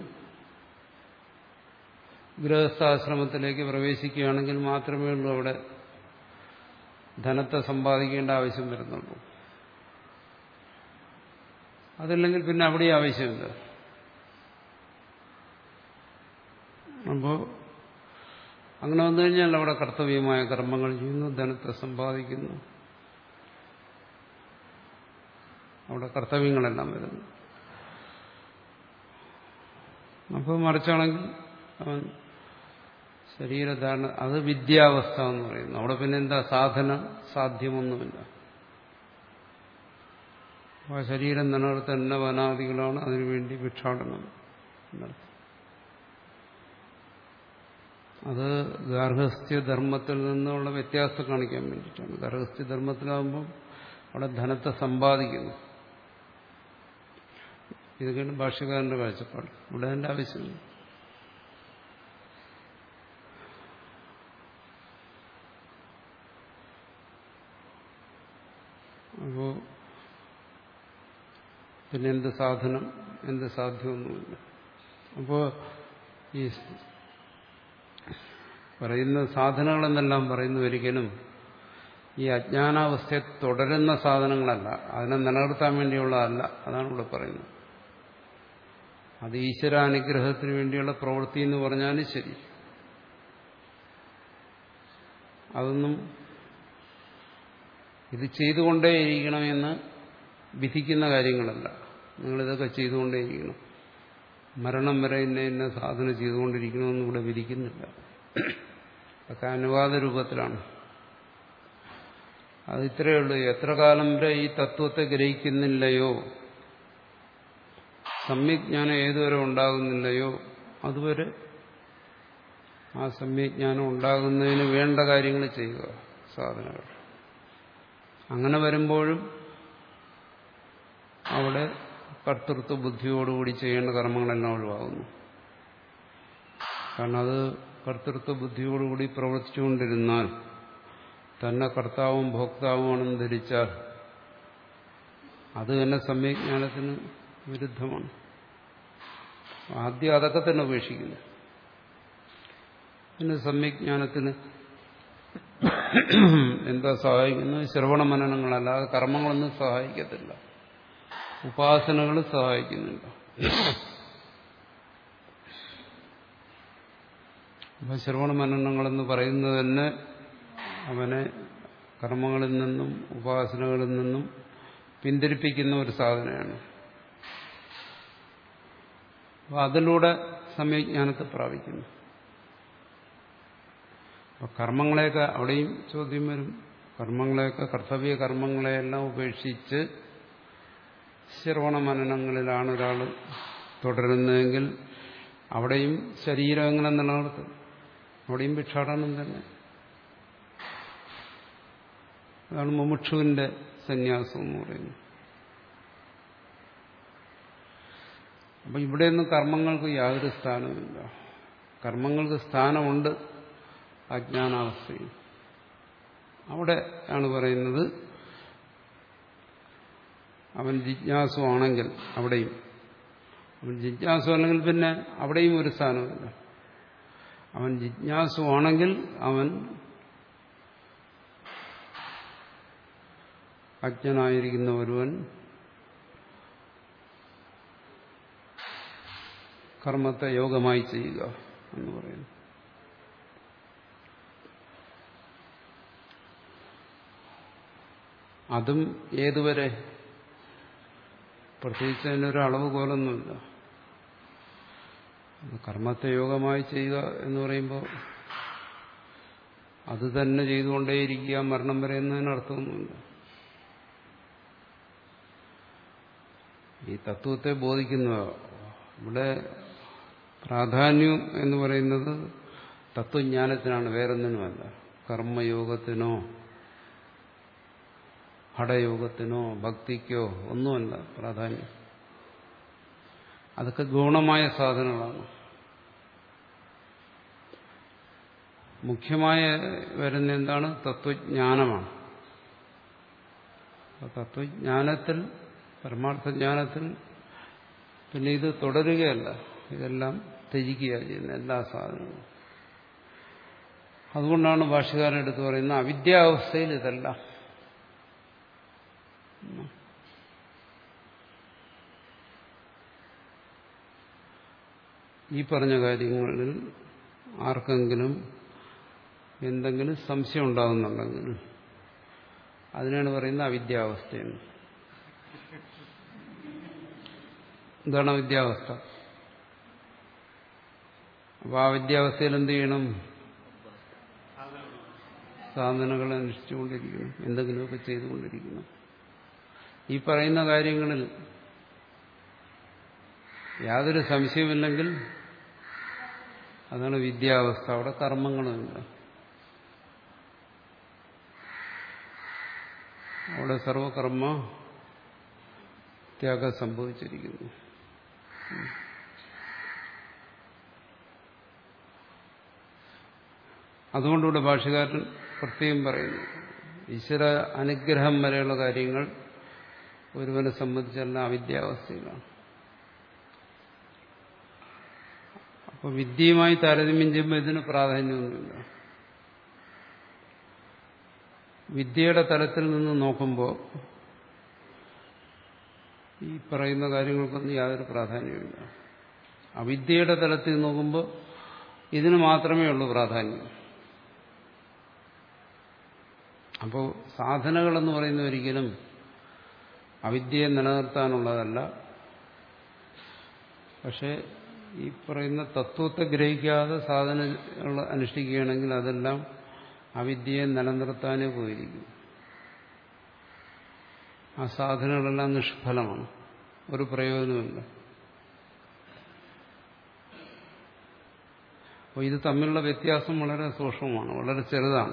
ഗൃഹസ്ഥാശ്രമത്തിലേക്ക് പ്രവേശിക്കുകയാണെങ്കിൽ മാത്രമേ ഉള്ളൂ അവിടെ ധനത്തെ സമ്പാദിക്കേണ്ട ആവശ്യം വരുന്നുള്ളൂ. അതല്ലെങ്കിൽ പിന്നെ അവിടെ ആവശ്യമില്ല. അപ്പോൾ അങ്ങനെ വന്നു കഴിഞ്ഞാൽ അവിടെ കർത്തവ്യമായ കർമ്മങ്ങൾ ചെയ്യുന്നു, ധനത്തെ സമ്പാദിക്കുന്നു, അവിടെ കർത്തവ്യങ്ങളെല്ലാം വരുന്നു. അപ്പോൾ മറിച്ചാണെങ്കിൽ അവൻ ശരീരധാരണ, അത് വിദ്യാവസ്ഥ എന്ന് പറയുന്നു. അവിടെ പിന്നെ എന്താ സാധന സാധ്യമൊന്നുമില്ല. അപ്പോൾ ശരീരം നിലനിർത്തുന്ന വനാദികളാണ് അതിനുവേണ്ടി ഭിക്ഷാടനം എന്നർത്ഥം. അത് ഗാർഹസ്ഥ്യധർമ്മത്തിൽ നിന്നുള്ള വ്യത്യാസം കാണിക്കാൻ വേണ്ടിയിട്ടാണ്. ഗാർഹസ്ഥ്യധർമ്മത്തിലാകുമ്പോൾ അവിടെ ധനത്തെ സമ്പാദിക്കുന്നു. ഇതൊക്കെയാണ് ഭാഷ്യകാരന്റെ കാഴ്ചപ്പാട്. ഇവിടെ അതിന്റെ ആവശ്യമില്ല. അപ്പോ പിന്നെ എന്ത് സാധനം, എന്ത് സാധ്യമൊന്നുമില്ല. അപ്പോ ഈ പറയുന്ന സാധനങ്ങളെന്നെല്ലാം പറയുന്ന ഒരിക്കലും ഈ അജ്ഞാനാവസ്ഥയെ തുടരുന്ന സാധനങ്ങളല്ല, അതിനെ നിലനിർത്താൻ വേണ്ടിയുള്ളതല്ല. അതാണ് ഇവിടെ പറയുന്നത്. അത് ഈശ്വരാനുഗ്രഹത്തിന് വേണ്ടിയുള്ള പ്രവൃത്തി എന്ന് പറഞ്ഞാലും ശരി, അതൊന്നും ഇത് ചെയ്തുകൊണ്ടേയിരിക്കണമെന്ന് വിധിക്കുന്ന കാര്യങ്ങളല്ല. നിങ്ങളിതൊക്കെ ചെയ്തുകൊണ്ടേയിരിക്കണം, മരണം വരെ ഇന്ന ഇന്ന സാധന ചെയ്തുകൊണ്ടിരിക്കണമെന്ന് ഇവിടെ വിധിക്കുന്നില്ല. ഒക്കെ അനുവാദ രൂപത്തിലാണ്. അത് ഇത്രയേ ഉള്ളൂ. എത്ര കാലം വരെ ഈ തത്വത്തെ ഗ്രഹിക്കുന്നില്ലയോ, സമ്യജ്ഞാനം ഏതുവരെ ഉണ്ടാകുന്നില്ലയോ അതുവരെ ആ സമ്യജ്ഞാനം ഉണ്ടാകുന്നതിന് വേണ്ട കാര്യങ്ങൾ ചെയ്യുക, സാധനകൾ. അങ്ങനെ വരുമ്പോഴും അവിടെ കർത്തൃത്വ ബുദ്ധിയോടുകൂടി ചെയ്യേണ്ട കർമ്മങ്ങളെല്ലാം ഒഴിവാകുന്നു. കാരണം അത് കർത്തൃത്വ ബുദ്ധിയോടുകൂടി പ്രവർത്തിച്ചുകൊണ്ടിരുന്നാൽ തന്നെ കർത്താവും ഭോക്താവുമാണെന്ന് ധരിച്ചാൽ അത് തന്നെ സമ്യജ്ഞാനത്തിന് വിരുദ്ധമാണ്. ആദ്യം അതൊക്കെ തന്നെ ഉപേക്ഷിക്കുന്നു. പിന്നെ സമ്യജ്ഞാനത്തിന് എന്താ സഹായിക്കുന്നത്? ശ്രവണ മനനങ്ങളല്ലാതെ കർമ്മങ്ങളൊന്നും സഹായിക്കത്തില്ല, ഉപാസനകൾ സഹായിക്കുന്നില്ല. അപ്പൊ ശ്രവണ മനനങ്ങളെന്ന് പറയുന്നത് തന്നെ അവനെ കർമ്മങ്ങളിൽ നിന്നും ഉപാസനകളിൽ നിന്നും പിന്തിരിപ്പിക്കുന്ന ഒരു സാധനമാണ്. അപ്പൊ അതിലൂടെ സമ്യജ്ഞാനത്തെ പ്രാപിക്കുന്നു. അപ്പൊ കർമ്മങ്ങളെയൊക്കെ അവിടെയും ചോദ്യം വരും. കർമ്മങ്ങളെയൊക്കെ കർത്തവ്യ കർമ്മങ്ങളെയെല്ലാം ഉപേക്ഷിച്ച് ശ്രവണ മനനങ്ങളിലാണ് ഒരാൾ തുടരുന്നതെങ്കിൽ അവിടെയും ശരീരം എങ്ങനെ നിലനിർത്തും? അവിടെയും ഭിക്ഷാടനം തന്നെ. അതാണ് മുമുക്ഷുവിന്റെ സന്യാസം എന്ന് പറയുന്നത്. അപ്പൊ ഇവിടെയൊന്നും കർമ്മങ്ങൾക്ക് യാതൊരു സ്ഥാനവുമില്ല. കർമ്മങ്ങൾക്ക് സ്ഥാനമുണ്ട് അജ്ഞാനാവസ്ഥയിൽ. അവിടെ ആണ് പറയുന്നത് അവൻ ജിജ്ഞാസു ആണെങ്കിൽ അവിടെയും, അവൻ ജിജ്ഞാസു അല്ലെങ്കിൽ പിന്നെ അവിടെയും ഒരു സ്ഥാനമില്ല. അവൻ ജിജ്ഞാസു ആണെങ്കിൽ അവൻ അജ്ഞനായിരിക്കുന്ന ഒരുവൻ കർമ്മത്തെ യോഗമായി ചെയ്യുക എന്ന് പറയുന്നു. അതും ഏതുവരെ? പ്രത്യേകിച്ച് അതിനൊരു അളവ് പോലൊന്നുമില്ല. കർമ്മത്തെ യോഗമായി ചെയ്യുക എന്ന് പറയുമ്പോൾ അത് തന്നെ ചെയ്തുകൊണ്ടേയിരിക്കുക മരണം വരെ എന്നതിനർത്ഥമൊന്നുമില്ല. ഈ തത്വത്തെ ബോധിക്കുന്ന ഇവിടെ പ്രാധാന്യം എന്ന് പറയുന്നത് തത്വജ്ഞാനത്തിനാണ്, വേറൊന്നിനുമല്ല. കർമ്മയോഗത്തിനോ ഹഠയോഗത്തിനോ ഭക്തിക്കോ ഒന്നുമല്ല പ്രാധാന്യം. അതൊക്കെ ഗുണമായ സാധനങ്ങളാണ്. മുഖ്യമായ വരുന്ന എന്താണ്? തത്വജ്ഞാനമാണ്. തത്വജ്ഞാനത്തിൽ, പരമാർത്ഥജ്ഞാനത്തിൽ പിന്നെ ഇത് തുടരുകയല്ല, ഇതെല്ലാം ത്യജിക്കുകയാണ് ചെയ്യുന്നത്, എല്ലാ സാധനങ്ങളും. അതുകൊണ്ടാണ് ഭാഷ്യകാരൻ എടുത്ത് പറയുന്നത് അവിദ്യാവസ്ഥയിൽ ഇതെല്ലാം. ഈ പറഞ്ഞ കാര്യങ്ങളിൽ ആർക്കെങ്കിലും എന്തെങ്കിലും സംശയം ഉണ്ടാകുന്നുണ്ടെങ്കിൽ അതിനാണ് പറയുന്നത് അവിദ്യാവസ്ഥയെന്ന്. എന്താണ് അവിദ്യാവസ്ഥ? അപ്പൊ ആ വിദ്യാവസ്ഥയിൽ എന്ത് ചെയ്യണം? സാധനകൾ അനുഷ്ഠിച്ചുകൊണ്ടിരിക്കണം, എന്തെങ്കിലുമൊക്കെ ചെയ്തുകൊണ്ടിരിക്കണം. ഈ പറയുന്ന കാര്യങ്ങളിൽ യാതൊരു സംശയമില്ലെങ്കിൽ അതാണ് വിദ്യാവസ്ഥ. അവിടെ കർമ്മങ്ങളുമില്ല, അവിടെ സർവകർമ്മ ത്യാഗം സംഭവിച്ചിരിക്കുന്നു. അതുകൊണ്ടിവിടെ ഭാഷ്യകാരൻ പ്രത്യേകം പറയുന്നു, ഈശ്വര അനുഗ്രഹം വരെയുള്ള കാര്യങ്ങൾ ഒരുവനെ സംബന്ധിച്ചെല്ലാം അവിദ്യാവസ്ഥയിലാണ്. അപ്പോൾ വിദ്യയുമായി താരതമ്യം ചെയ്യുമ്പോൾ ഇതിന് പ്രാധാന്യമൊന്നുമില്ല. വിദ്യയുടെ തലത്തിൽ നിന്ന് നോക്കുമ്പോൾ ഈ പറയുന്ന കാര്യങ്ങൾക്കൊന്നും യാതൊരു പ്രാധാന്യമില്ല. അവിദ്യയുടെ തലത്തിൽ നോക്കുമ്പോൾ ഇതിന് മാത്രമേ ഉള്ളൂ പ്രാധാന്യം. അപ്പോൾ സാധനകളെന്ന് പറയുന്ന ഒരിക്കലും അവിദ്യയെ നിലനിർത്താനുള്ളതല്ല. പക്ഷെ ഈ പറയുന്ന തത്വത്തെ ഗ്രഹിക്കാതെ സാധനങ്ങൾ അനുഷ്ഠിക്കുകയാണെങ്കിൽ അതെല്ലാം അവിദ്യയെ നിലനിർത്താനേ പോയിരിക്കും. ആ സാധനങ്ങളെല്ലാം നിഷ്ഫലമാണ്, ഒരു പ്രയോജനമില്ല. അപ്പോൾ ഇത് തമ്മിലുള്ള വ്യത്യാസം വളരെ സൂക്ഷ്മമാണ്, വളരെ ചെറുതാണ്.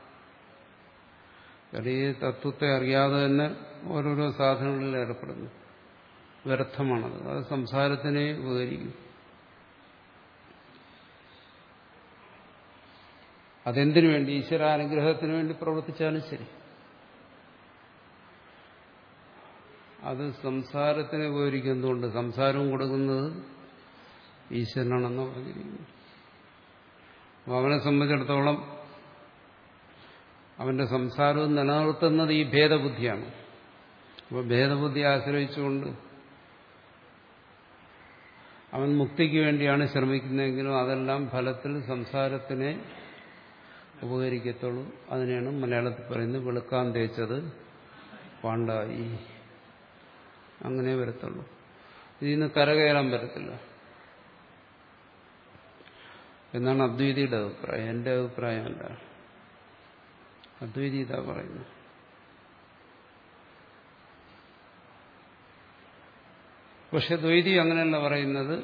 ഈ തത്വത്തെ അറിയാതെ തന്നെ ഓരോരോ സാധനങ്ങളിൽ ഏർപ്പെടുന്നു. വ്യർത്ഥമാണത്. അത് സംസാരത്തിനെ ഉപകരിക്കും. അതെന്തിനു വേണ്ടി? ഈശ്വരാനുഗ്രഹത്തിന് വേണ്ടി പ്രവർത്തിച്ചാലും ശരി, അത് സംസാരത്തിനെ ഉപകരിക്കുന്നതുകൊണ്ട് സംസാരവും കൊടുക്കുന്നത് ഈശ്വരനാണെന്ന് പറഞ്ഞിരിക്കുന്നു. അപ്പോൾ അവനെ സംബന്ധിച്ചിടത്തോളം അവന്റെ സംസാരവും നിലനിർത്തുന്നത് ഈ ഭേദബുദ്ധിയാണ്. അപ്പോൾ ഭേദബുദ്ധി ആശ്രയിച്ചുകൊണ്ട് അവൻ മുക്തിക്ക് വേണ്ടിയാണ് ശ്രമിക്കുന്നതെങ്കിലും അതെല്ലാം ഫലത്തിൽ സംസാരത്തിനെ ഉപകരിക്കത്തുള്ളൂ. അതിനെയാണ് മലയാളത്തിൽ പറയുന്നത് വെളുക്കാൻ തേച്ചത് പാണ്ടായി. അങ്ങനെ വരത്തുള്ളൂ. ഇതിൽ നിന്ന് കരകയറാൻ പറ്റത്തില്ല എന്നാണ് അദ്വൈതിയുടെ അഭിപ്രായം. എന്റെ അഭിപ്രായമല്ല, അദ്വൈതി ഇതാ പറയുന്നു. പക്ഷെ ദ്വൈതി അങ്ങനെയല്ല പറയുന്നത്.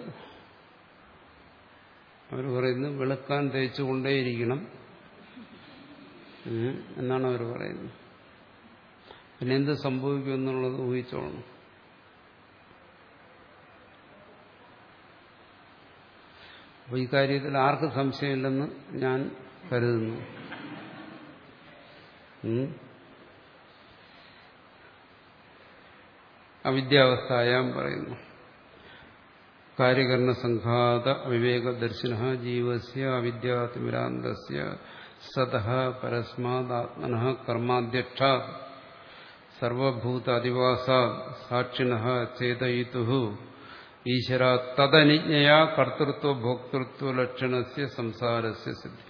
അവർ പറയുന്നത് വെളുക്കാൻ തേച്ചുകൊണ്ടേയിരിക്കണം എന്നാണ് അവർ പറയുന്നത്. പിന്നെ എന്ത് സംഭവിക്കും എന്നുള്ളത് ഊഹിച്ചോളണം. അപ്പോൾ ഈ കാര്യത്തിൽ ആർക്കും സംശയമില്ലെന്ന് ഞാൻ കരുതുന്നു. അവിദ്യാവസ്ഥായാം പറയുന്നു. കാര്യകരണ സംഘാത അവിവേക ദർശന ജീവസ്യ അവിദ്യാതിമിരാന്തസ്യ സതഃ പരസ്മാദാത്മനഃ കർമാധ്യക്ഷാത് സർവഭൂത അധിവാസാത് സാക്ഷിണഃ ചേതയിതുഃ ഈശ്വര തദനിജ്ഞയാ കർത്തൃത്വ ഭോക്തൃത്വ ലക്ഷണസ്യ സംസാരസ്യ സിദ്ധി.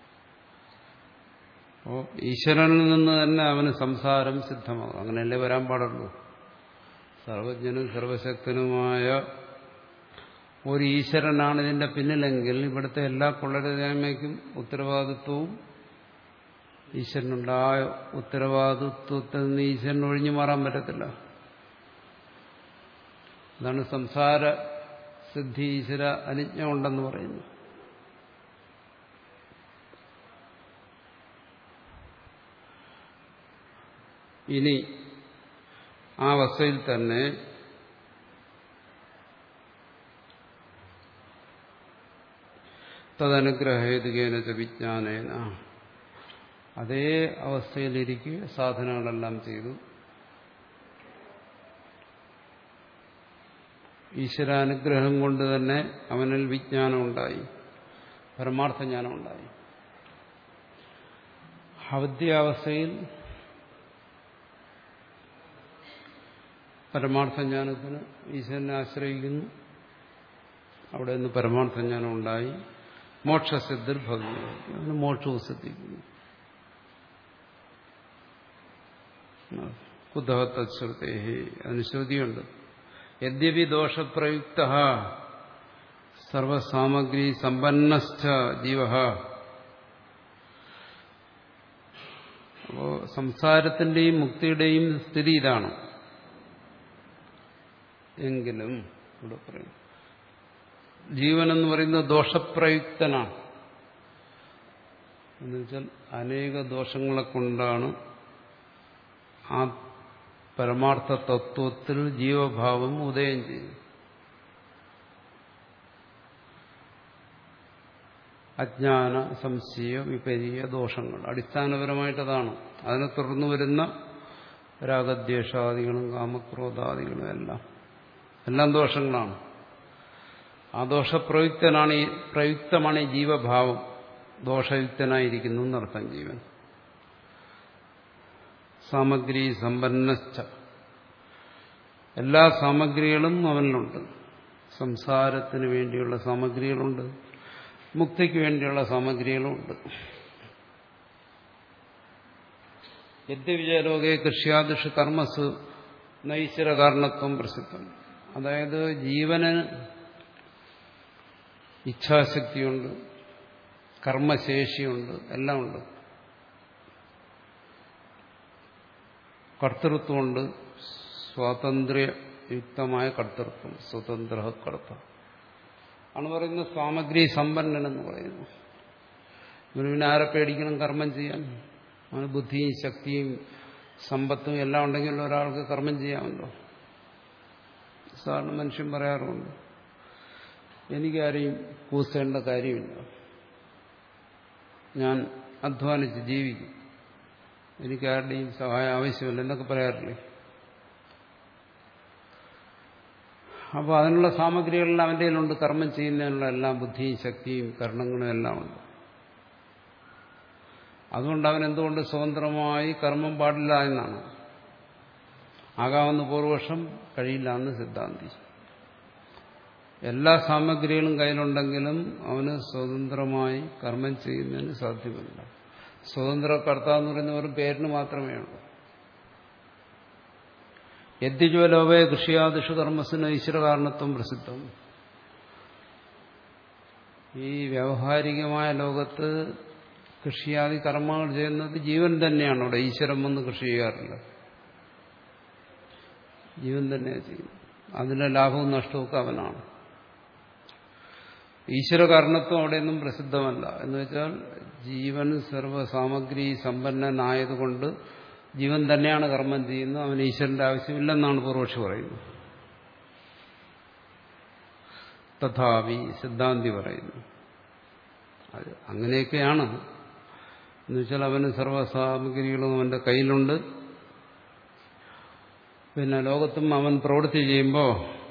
അപ്പോൾ ഈശ്വരനിൽ നിന്ന് തന്നെ അവന് സംസാരം സിദ്ധമാകും. അങ്ങനെയല്ലേ വരാൻ പാടുള്ളൂ. സർവജ്ഞനും സർവശക്തനുമായ ഒരു ഈശ്വരനാണ് ഇതിന്റെ പിന്നിലെങ്കിൽ ഇവിടുത്തെ എല്ലാ കൊള്ളരുതായ്മയ്ക്കും ഉത്തരവാദിത്വവും ഈശ്വരനുണ്ട്. ആ ഉത്തരവാദിത്വത്തിൽ നിന്ന് ഈശ്വരൻ ഒഴിഞ്ഞു മാറാൻ പറ്റത്തില്ല. അതാണ് സംസാര സിദ്ധി, ഈശ്വര അനുജ്ഞ ഉണ്ടെന്ന് പറയുന്നു. ഇനി ആ അവസ്ഥയിൽ തന്നെ തദനുഗ്രഹേതുകേന ച വിജ്ഞാനേന, അതേ അവസ്ഥയിലിരിക്കുക സാധനങ്ങളെല്ലാം ചെയ്തു. ഈശ്വരാനുഗ്രഹം കൊണ്ട് തന്നെ അവനിൽ വിജ്ഞാനം ഉണ്ടായി, പരമാർത്ഥ ജ്ഞാനം ഉണ്ടായി. അവിദ്യാവസ്ഥയിൽ പരമാർത്ഥജ്ഞാനത്തിന് ഈശ്വരനെ ആശ്രയിക്കുന്നു. അവിടെ നിന്ന് പരമാർത്ഥജ്ഞാനം ഉണ്ടായി. മോക്ഷസിദ്ധിർ ഭവതി, അതിന് മോക്ഷവും സിദ്ധിക്കുന്നു. കുതഃ തശ്രുതേഹി, അതിന് ശ്രുതിയുണ്ട്. യദ്യപി ദോഷപ്രയുക്ത സർവസാമഗ്രി സമ്പന്നശ്ച ജീവഃ. അപ്പോ സംസാരത്തിന്റെയും മുക്തിയുടെയും സ്ഥിതി ഇതാണ്. എങ്കിലും ഇവിടെ പറയും ജീവനെന്ന് പറയുന്നത് ദോഷപ്രയുക്തനാണ്. എന്നുവെച്ചാൽ അനേക ദോഷങ്ങളെ കൊണ്ടാണ് ആ പരമാർത്ഥ തത്വത്തിൽ ജീവഭാവം ഉദയം ചെയ്യുന്നത്. അജ്ഞാന സംശയ വിപരീയ ദോഷങ്ങൾ അടിസ്ഥാനപരമായിട്ടതാണ്. അതിനെ തുടർന്ന് വരുന്ന രാഗദ്വേഷാദികളും കാമക്രോധാദികളും എല്ലാം എല്ലാം ദോഷങ്ങളാണ്. ആ ദോഷപ്രയുക്തനാണ് ഈ പ്രയുക്തമാണ് ഈ ജീവഭാവം. ദോഷയുക്തനായിരിക്കുന്നു എന്നർത്ഥം ജീവൻ. സാമഗ്രി സമ്പന്നശ്ച, എല്ലാ സാമഗ്രികളും അവനിലുണ്ട്. സംസാരത്തിന് വേണ്ടിയുള്ള സാമഗ്രികളുണ്ട്, മുക്തിക്ക് വേണ്ടിയുള്ള സാമഗ്രികളുമുണ്ട്. യദ്യവിജയലോകേ കൃഷ്യാദിഷു കർമ്മസു നൈശ്വര കാരണത്വം പ്രസിദ്ധം. അതായത് ജീവന് ഇച്ഛാശക്തിയുണ്ട്, കർമ്മശേഷിയുണ്ട്, എല്ലാം ഉണ്ട്. കർത്തൃത്വമുണ്ട്, സ്വാതന്ത്ര്യയുക്തമായ കർത്തൃത്വം, സ്വതന്ത്ര കർത്ത. ആണ് പറയുന്നത് സാമഗ്രി സമ്പന്നൻ എന്ന് പറയുന്നു. ഇവന് പിന്നെ ആരെ പേടിക്കണം കർമ്മം ചെയ്യാൻ? അവന് ബുദ്ധിയും ശക്തിയും സമ്പത്തും എല്ലാം ഉണ്ടെങ്കിൽ ഒരാൾക്ക് കർമ്മം ചെയ്യാമല്ലോ. സാധാരണ മനുഷ്യൻ പറയാറുണ്ട്, എനിക്കാരെയും കൂസേണ്ട കാര്യമില്ല, ഞാൻ അധ്വാനിച്ച് ജീവിക്കും, എനിക്കാരുടെയും സഹായം ആവശ്യമില്ല എന്നൊക്കെ പറയാറില്ലേ. അപ്പോൾ അതിനുള്ള സാമഗ്രികളെല്ലാം അവൻ്റെ കയ്യിലുണ്ട്. കർമ്മം ചെയ്യുന്നതിനുള്ള എല്ലാ ബുദ്ധിയും ശക്തിയും കർണങ്ങളും എല്ലാം ഉണ്ട്. അതുകൊണ്ട് അവൻ എന്തുകൊണ്ട് സ്വതന്ത്രമായി കർമ്മം പാടില്ല എന്നാണ്. ആകാവുന്ന പൂർവപക്ഷം, കഴിയില്ല എന്ന് സിദ്ധാന്തി. എല്ലാ സാമഗ്രികളും കയ്യിലുണ്ടെങ്കിലും അവന് സ്വതന്ത്രമായി കർമ്മം ചെയ്യുന്നതിന് സാധ്യമല്ല. സ്വതന്ത്ര കർത്താവ് എന്ന് പറയുന്ന ഒരു പേരിന് മാത്രമേ ഉള്ളൂ. യദ്യജ്വലോപേ കൃഷിയാദിഷു കർമ്മസിന് ഈശ്വരകാരണത്വം പ്രസിദ്ധം. ഈ വ്യാവഹാരികമായ ലോകത്ത് കൃഷിയാദി കർമ്മങ്ങൾ ചെയ്യുന്നത് ജീവൻ തന്നെയാണ്. അവിടെ ഈശ്വരൻ വന്ന് കൃഷി ചെയ്യാറില്ല, ജീവൻ തന്നെയാണ് ചെയ്യുന്നത്. അതിന്റെ ലാഭവും നഷ്ടവും അവനാണ്. ഈശ്വരകാരണത്വം അവിടെയൊന്നും പ്രസിദ്ധമല്ല. എന്ന് വെച്ചാൽ ജീവൻ സർവസാമഗ്രി സമ്പന്നനായതുകൊണ്ട് ജീവൻ തന്നെയാണ് കർമ്മം ചെയ്യുന്നത്, അവന് ഈശ്വരന്റെ ആവശ്യമില്ലെന്നാണ് പൂർവക്ഷി പറയുന്നത്. തഥാപി സിദ്ധാന്തി പറയുന്നു അത് അങ്ങനെയൊക്കെയാണ്. എന്നുവെച്ചാൽ അവന് സർവസാമഗ്രികളും അവന്റെ കയ്യിലുണ്ട്. പിന്നെ ലോകത്തും അവൻ പ്രവൃത്തി ചെയ്യുമ്പോൾ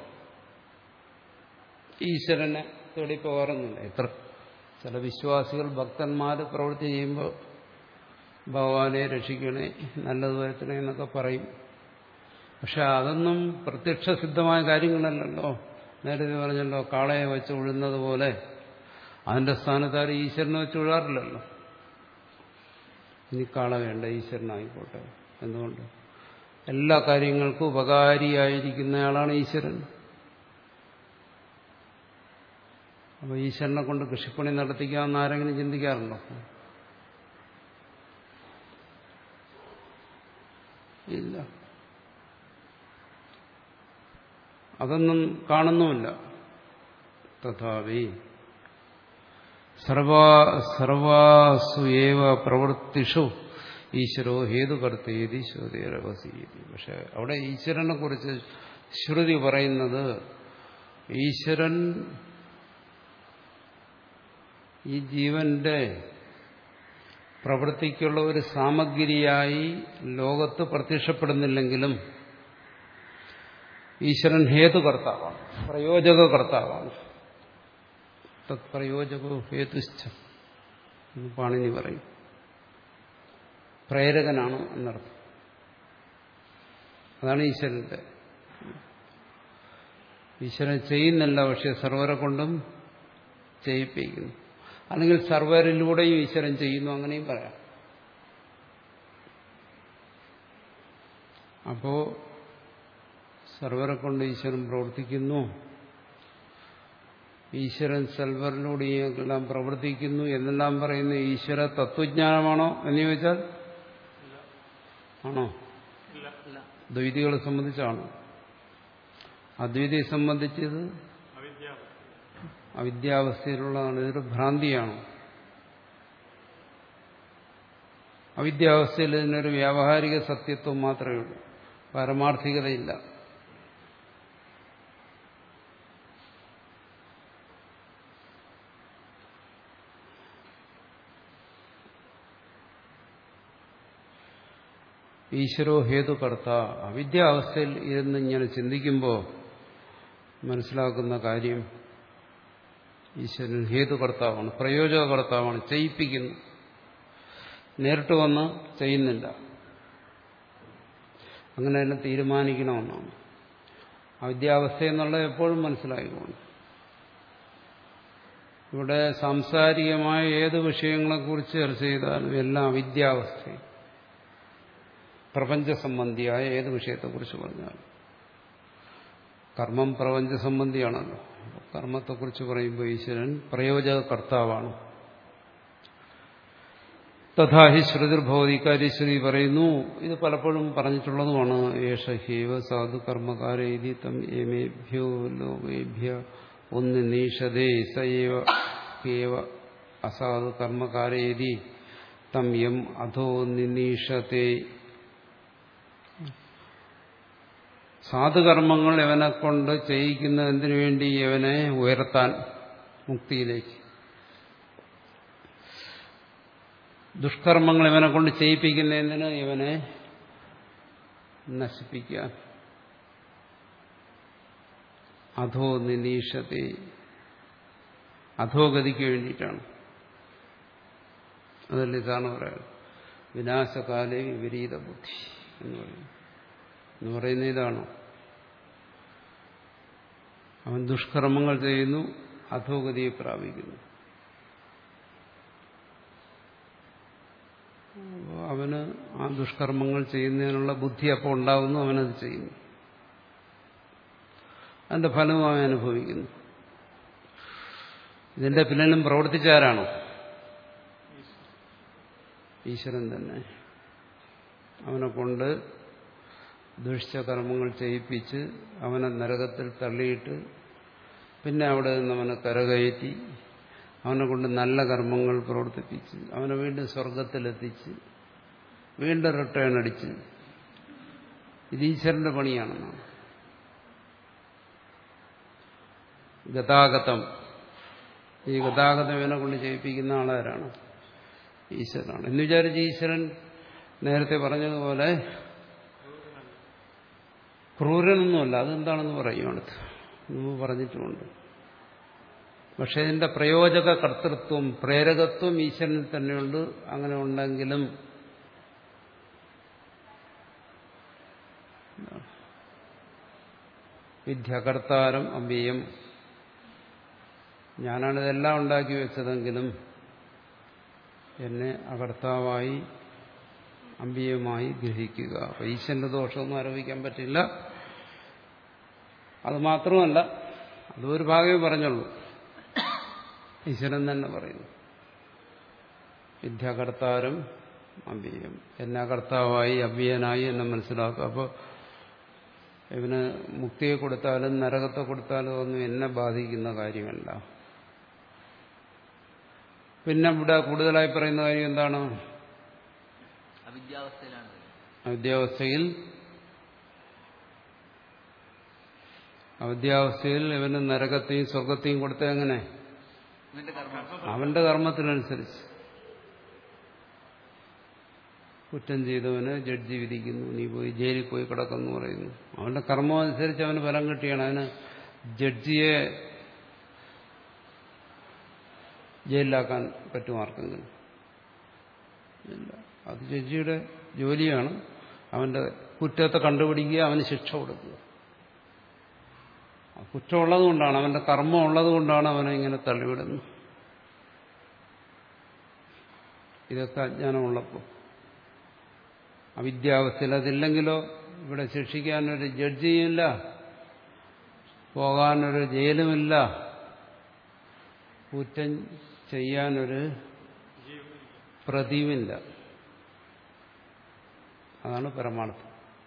ഈശ്വരനെ തേടി പോകാറൊന്നുമില്ല. എത്ര ചില വിശ്വാസികൾ ഭക്തന്മാർ പ്രവൃത്തി ചെയ്യുമ്പോൾ ഭഗവാനെ രക്ഷിക്കണേ, നല്ലത് വരുത്തണേ എന്നൊക്കെ പറയും. പക്ഷെ അതൊന്നും പ്രത്യക്ഷസിദ്ധമായ കാര്യങ്ങളല്ലല്ലോ. നേരത്തെ പറഞ്ഞല്ലോ, കാളയെ വെച്ച് ഉഴുന്നത് പോലെ അതിന്റെ സ്ഥാനത്ത് ഈശ്വരനെ വെച്ച് ഉഴാറില്ലല്ലോ. ഇനി കാള വേണ്ട, ഈശ്വരനായിക്കോട്ടെ. എന്തുകൊണ്ട്? എല്ലാ കാര്യങ്ങൾക്കും ഉപകാരിയായിരിക്കുന്നയാളാണ് ഈശ്വരൻ. അപ്പോൾ ഈശ്വരനെ കൊണ്ട് കൃഷിപ്പണി നടത്തിക്കാമെന്ന് ആരെങ്കിലും ചിന്തിക്കാറുണ്ടോ? ഇല്ല, അതൊന്നും കാണുന്നുമില്ല. തഥാപി സർവാസു ഏവ പ്രവൃത്തിഷു ഈശ്വരോ ഹേതുകർത്തേതി ശ്രുതിരവസീതി. പക്ഷെ അവിടെ ഈശ്വരനെ കുറിച്ച് ശ്രുതി പറയുന്നത് ഈശ്വരൻ ഈ ജീവന്റെ പ്രവൃത്തിക്കുള്ള ഒരു സാമഗ്രിയായി ലോകത്ത് പ്രത്യക്ഷപ്പെടുന്നില്ലെങ്കിലും ഈശ്വരൻ ഹേതുകർത്താവാണ്, പ്രയോജകകർത്താവാണ്. തത് പ്രയോജകോ ഹേതുശ്ച എന്ന് പാണിനി പറയും. പ്രേരകനാണ് എന്നർത്ഥം. അതാണ് ഈശ്വരന്റെ. ഈശ്വരൻ ചെയ്യുന്നില്ല, പക്ഷെ സർവരെ കൊണ്ടും ചെയ്യിപ്പിക്കുന്നു. അല്ലെങ്കിൽ സർവരിലൂടെയും ഈശ്വരൻ ചെയ്യുന്നു, അങ്ങനെയും പറയാം. അപ്പോ സർവരെ കൊണ്ട് ഈശ്വരൻ പ്രവർത്തിക്കുന്നു, ഈശ്വരൻ സർവരിലൂടെയെല്ലാം പ്രവർത്തിക്കുന്നു എന്നെല്ലാം പറയുന്ന ഈശ്വര തത്വജ്ഞാനമാണോ എന്ന് ചോദിച്ചാൽ ആണോ? ദ്വൈതികളെ സംബന്ധിച്ചാണോ? അദ്വൈതിയെ സംബന്ധിച്ചത് അവിദ്യാവസ്ഥയിലുള്ളതാണ്. ഇതൊരു ഭ്രാന്തിയാണ്. അവിദ്യാവസ്ഥയിൽ ഇതിനൊരു വ്യാവഹാരിക സത്യത്വം മാത്രമേ ഉള്ളൂ, പാരമാർത്ഥികതയില്ല. ഈശ്വരോ ഹേതുകർത്ത. അവിദ്യാവസ്ഥയിൽ ഇരുന്ന് ഇങ്ങനെ ചിന്തിക്കുമ്പോൾ മനസ്സിലാക്കുന്ന കാര്യം ഈശ്വരൻ ഹേതുകർത്താവാണ്, പ്രയോജകകർത്താവാണ്, ചെയ്യിപ്പിക്കുന്നു. നേരിട്ട് വന്ന് ചെയ്യുന്നില്ല. അങ്ങനെ തന്നെ തീരുമാനിക്കണമെന്നാണ്. അവിദ്യാവസ്ഥയെന്നുള്ളത് എപ്പോഴും മനസ്സിലായിക്കോണം. ഇവിടെ സാംസാരികമായ ഏത് വിഷയങ്ങളെക്കുറിച്ച് ചർച്ച ചെയ്താലും എല്ലാം അവിദ്യാവസ്ഥയും, പ്രപഞ്ച സംബന്ധിയായ ഏത് വിഷയത്തെക്കുറിച്ച് പറഞ്ഞാലും. കർമ്മം പ്രപഞ്ച സംബന്ധിയാണല്ലോ. കർമ്മത്തെക്കുറിച്ച് പറയുമ്പോൾ ഈശ്വരൻ പ്രയോജക കർത്താവാണ്. തഥാഹി ശ്രുതിർഭവതി. കാര്യശ്രുതി പറയുന്നു. ഇത് പലപ്പോഴും പറഞ്ഞിട്ടുള്ളതുമാണ്. ഏഷ ഹേവ സാധു കർമ്മകാരേതി തം ഏമേഭ്യോ ലോകേഭ്യ ഉന്നിനീഷതേ സൈവ കേവ അസാധു കർമ്മകാരേതി തം യം അധോ നിനീഷത്തെ. സാധുകർമ്മങ്ങൾ ഇവനെ കൊണ്ട് ചെയ്യിക്കുന്നതിനു വേണ്ടി ഇവനെ ഉയർത്താൻ മുക്തിയിലേക്ക്, ദുഷ്കർമ്മങ്ങൾ ഇവനെ കൊണ്ട് ചെയ്യിപ്പിക്കുന്നതിന് ഇവനെ നശിപ്പിക്കാൻ. അധോ നിനീഷത്തെ, അധോഗതിക്ക് വേണ്ടിയിട്ടാണ്. അതല്ല ഇതാണ് പറയുന്നത് വിനാശകാലേ വിപരീത ബുദ്ധി എന്ന് പറയുന്നത്. എന്ന് പറയുന്നത് ഇതാണ്, അവൻ ദുഷ്കർമ്മങ്ങൾ ചെയ്യുന്നു, അധോഗതിയെ പ്രാപിക്കുന്നു. അവന് ആ ദുഷ്കർമ്മങ്ങൾ ചെയ്യുന്നതിനുള്ള ബുദ്ധി അപ്പോൾ ഉണ്ടാകുന്നു, അവനത് ചെയ്യുന്നു, അതിന്റെ ഫലവും അവൻ അനുഭവിക്കുന്നു. ഇതിന്റെ പിന്നിലും പ്രവർത്തിച്ചാരാണോ? ഈശ്വരൻ തന്നെ. അവനെ കൊണ്ട് ദുഷിച്ച കർമ്മങ്ങൾ ചെയ്യിപ്പിച്ച് അവനെ നരകത്തിൽ തള്ളിയിട്ട് പിന്നെ അവിടെ നിന്ന് അവനെ കരകയറ്റി അവനെ കൊണ്ട് നല്ല കർമ്മങ്ങൾ പ്രവർത്തിപ്പിച്ച് അവനെ വീണ്ടും സ്വർഗത്തിലെത്തിച്ച് വീണ്ടും റിട്ടേൺ അടിച്ച്, ഇത് ഈശ്വരന്റെ പണിയാണെന്നാണ്. ഗതാഗതം, ഈ ഗതാഗതം ഇവനെ കൊണ്ട് ചെയ്യിപ്പിക്കുന്ന ആളാരാണ്? ഈശ്വരനാണ്. എന്ന് വിചാരിച്ച് ഈശ്വരൻ നേരത്തെ പറഞ്ഞതുപോലെ ക്രൂരനൊന്നുമല്ല. അതെന്താണെന്ന് പറയും അടുത്ത്, നമ്മൾ പറഞ്ഞിട്ടുമുണ്ട്. പക്ഷെ ഇതിന്റെ പ്രയോജക കർത്തൃത്വം, പ്രേരകത്വം ഈശ്വരനിൽ തന്നെയുണ്ട്. അങ്ങനെ ഉണ്ടെങ്കിലും വിദ്യാകർത്താരം അവ്യയം, ഞാനാണ് ഇതെല്ലാം ഉണ്ടാക്കി വെച്ചതെങ്കിലും എന്നെ അകർത്താവായി അമ്പിയമായി ഗ്രഹിക്കുക. അപ്പൊ ഈശ്വരന്റെ ദോഷമൊന്നും ആരോപിക്കാൻ പറ്റില്ല. അത് മാത്രമല്ല, അതൊരു ഭാഗമേ പറഞ്ഞുള്ളൂ. ഈശ്വരൻ തന്നെ പറയുന്നു വിദ്യാകർത്താരം അമ്പിയം, എന്നെ അകർത്താവായി അമ്പിയനായി എന്നെ മനസ്സിലാക്കുക. അപ്പോൾ ഇവന് മുക്തിയെ കൊടുത്താലും നരകത്തെ കൊടുത്താലും ഒന്നും എന്നെ ബാധിക്കുന്ന കാര്യമല്ല. പിന്നെ ഇവിടെ കൂടുതലായി പറയുന്ന കാര്യം എന്താണ്?
അവിദ്യാവസ്ഥയിലാണ്.
അവിദ്യാവസ്ഥയിൽ അവിദ്യാവസ്ഥയിൽ ഇവന് നരകത്തെയും സ്വർഗത്തെയും കൊടുത്ത എങ്ങനെ? അവന്റെ കർമ്മത്തിനനുസരിച്ച്. കുറ്റം ചെയ്തവന് ജഡ്ജി വിധിക്കുന്നു, നീ പോയി ജയിലിൽ പോയി കിടക്കുന്നു പറയുന്നു. അവന്റെ കർമ്മം അനുസരിച്ച് അവന് ഫലം കിട്ടിയാണ്. അതിന് ജഡ്ജിയെ ജയിലിലാക്കാൻ പറ്റും ആർക്കെങ്കിലും? ഇല്ല. അത് ജഡ്ജിയുടെ ജോലിയാണ്. അവന്റെ കുറ്റത്തെ കണ്ടുപിടിക്കുക, അവന് ശിക്ഷ കൊടുക്കുക. കുറ്റം ഉള്ളതുകൊണ്ടാണ്, അവന്റെ കർമ്മം ഉള്ളതുകൊണ്ടാണ് അവനെ ഇങ്ങനെ തള്ളിവിടുന്നത്. ഇതൊക്കെ അജ്ഞാനമുള്ളപ്പോൾ. അവിദ്യാവസ്ഥയിൽ അതില്ലെങ്കിലോ ഇവിടെ ശിക്ഷിക്കാനൊരു ജഡ്ജിയുമില്ല, പോകാനൊരു ജയിലുമില്ല, കുറ്റം ചെയ്യാനൊരു പ്രതിയുമില്ല. അതാണ് പരമാർത്ഥം.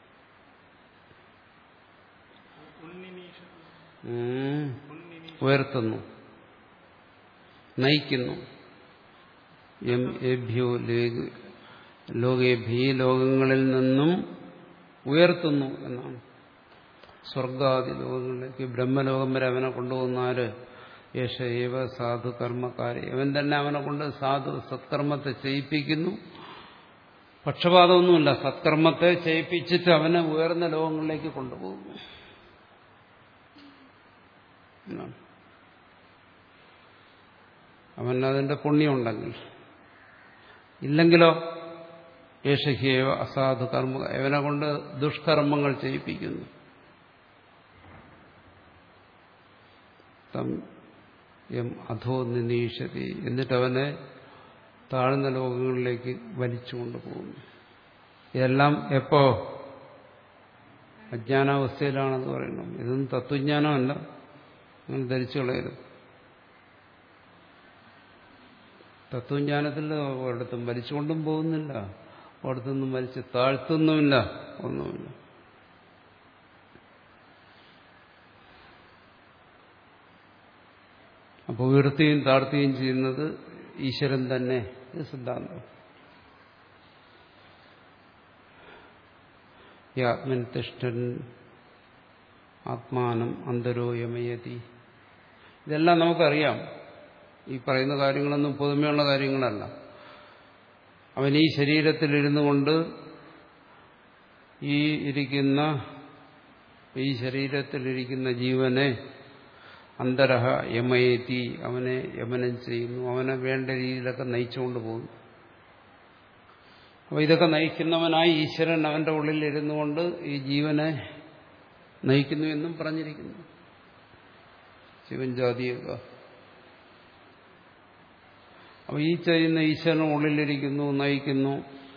ഉയർത്തുന്നു, നയിക്കുന്നു. എം ഏഭ്യോ ലോകേഭ്യ, ലോകങ്ങളിൽ നിന്നും ഉയർത്തുന്നു എന്നാണ്. സ്വർഗാദി ലോകങ്ങളിലേക്ക്, ബ്രഹ്മലോകം വരെ അവനെ കൊണ്ടുപോകുന്നാല് യേശ ഏവ സാധു കർമ്മക്കാരി, അവൻ തന്നെ അവനെ കൊണ്ട് സാധു സത്കർമ്മത്തെ ചെയ്യിപ്പിക്കുന്നു. പക്ഷപാതമൊന്നുമില്ല, സത്കർമ്മത്തെ ചെയ്യിപ്പിച്ചിട്ട് അവനെ ഉയർന്ന ലോകങ്ങളിലേക്ക് കൊണ്ടുപോകുന്നു. അവൻ അതിന്റെ പുണ്യമുണ്ടെങ്കിൽ. ഇല്ലെങ്കിലോ യേശഹ്യേവ അസാധു കർമ്മ, അവനെ കൊണ്ട് ദുഷ്കർമ്മങ്ങൾ ചെയ്യിപ്പിക്കുന്നു. തം എം അധോ നിനീഷതി, എന്നിട്ടവനെ താഴ്ന്ന ലോകങ്ങളിലേക്ക് വലിച്ചുകൊണ്ടു പോകുന്നു. ഇതെല്ലാം എപ്പോ? അജ്ഞാനാവസ്ഥയിലാണെന്ന് പറയുന്നു. ഇതൊന്നും തത്വജ്ഞാനമല്ല, അങ്ങനെ ധരിച്ചു കളയരുത്. തത്വജ്ഞാനത്തിൽ ഒരിടത്തും വലിച്ചുകൊണ്ടും പോകുന്നില്ല, ഒരിടത്തൊന്നും വലിച്ച് താഴ്ത്തുന്നുമില്ല, ഒന്നുമില്ല. അപ്പോൾ ഉയർത്തുകയും താഴ്ത്തുകയും ചെയ്യുന്നത് ഈശ്വരൻ തന്നെ. ഇത് സിദ്ധാന്തം. ഈ ആത്മൻ തിഷ്ഠൻ ആത്മാനം അന്തരോ യമയതി. ഇതെല്ലാം നമുക്കറിയാം. ഈ പറയുന്ന കാര്യങ്ങളൊന്നും പുതുമയുള്ള കാര്യങ്ങളല്ല. അവൻ ഈ ശരീരത്തിലിരുന്നു കൊണ്ട് ഈ ഇരിക്കുന്ന ഈ ശരീരത്തിലിരിക്കുന്ന ജീവനെ അന്തരഹ യമയതി, അവനെ യമനം ചെയ്യുന്നു, അവനെ വേണ്ട രീതിയിലൊക്കെ നയിച്ചുകൊണ്ട് പോകുന്നു. അപ്പോൾ ഇതൊക്കെ നയിക്കുന്നവനായി ഈശ്വരൻ അവന്റെ ഉള്ളിൽ ഇരുന്നു കൊണ്ട് ഈ ജീവനെ നയിക്കുന്നു എന്നും പറഞ്ഞിരിക്കുന്നു. ശിവൻ ജാതിയൊക്കെ. അപ്പോൾ ഈ ചെയ്യുന്ന ഈശ്വരൻ ഉള്ളിലിരിക്കുന്നു, നയിക്കുന്നു.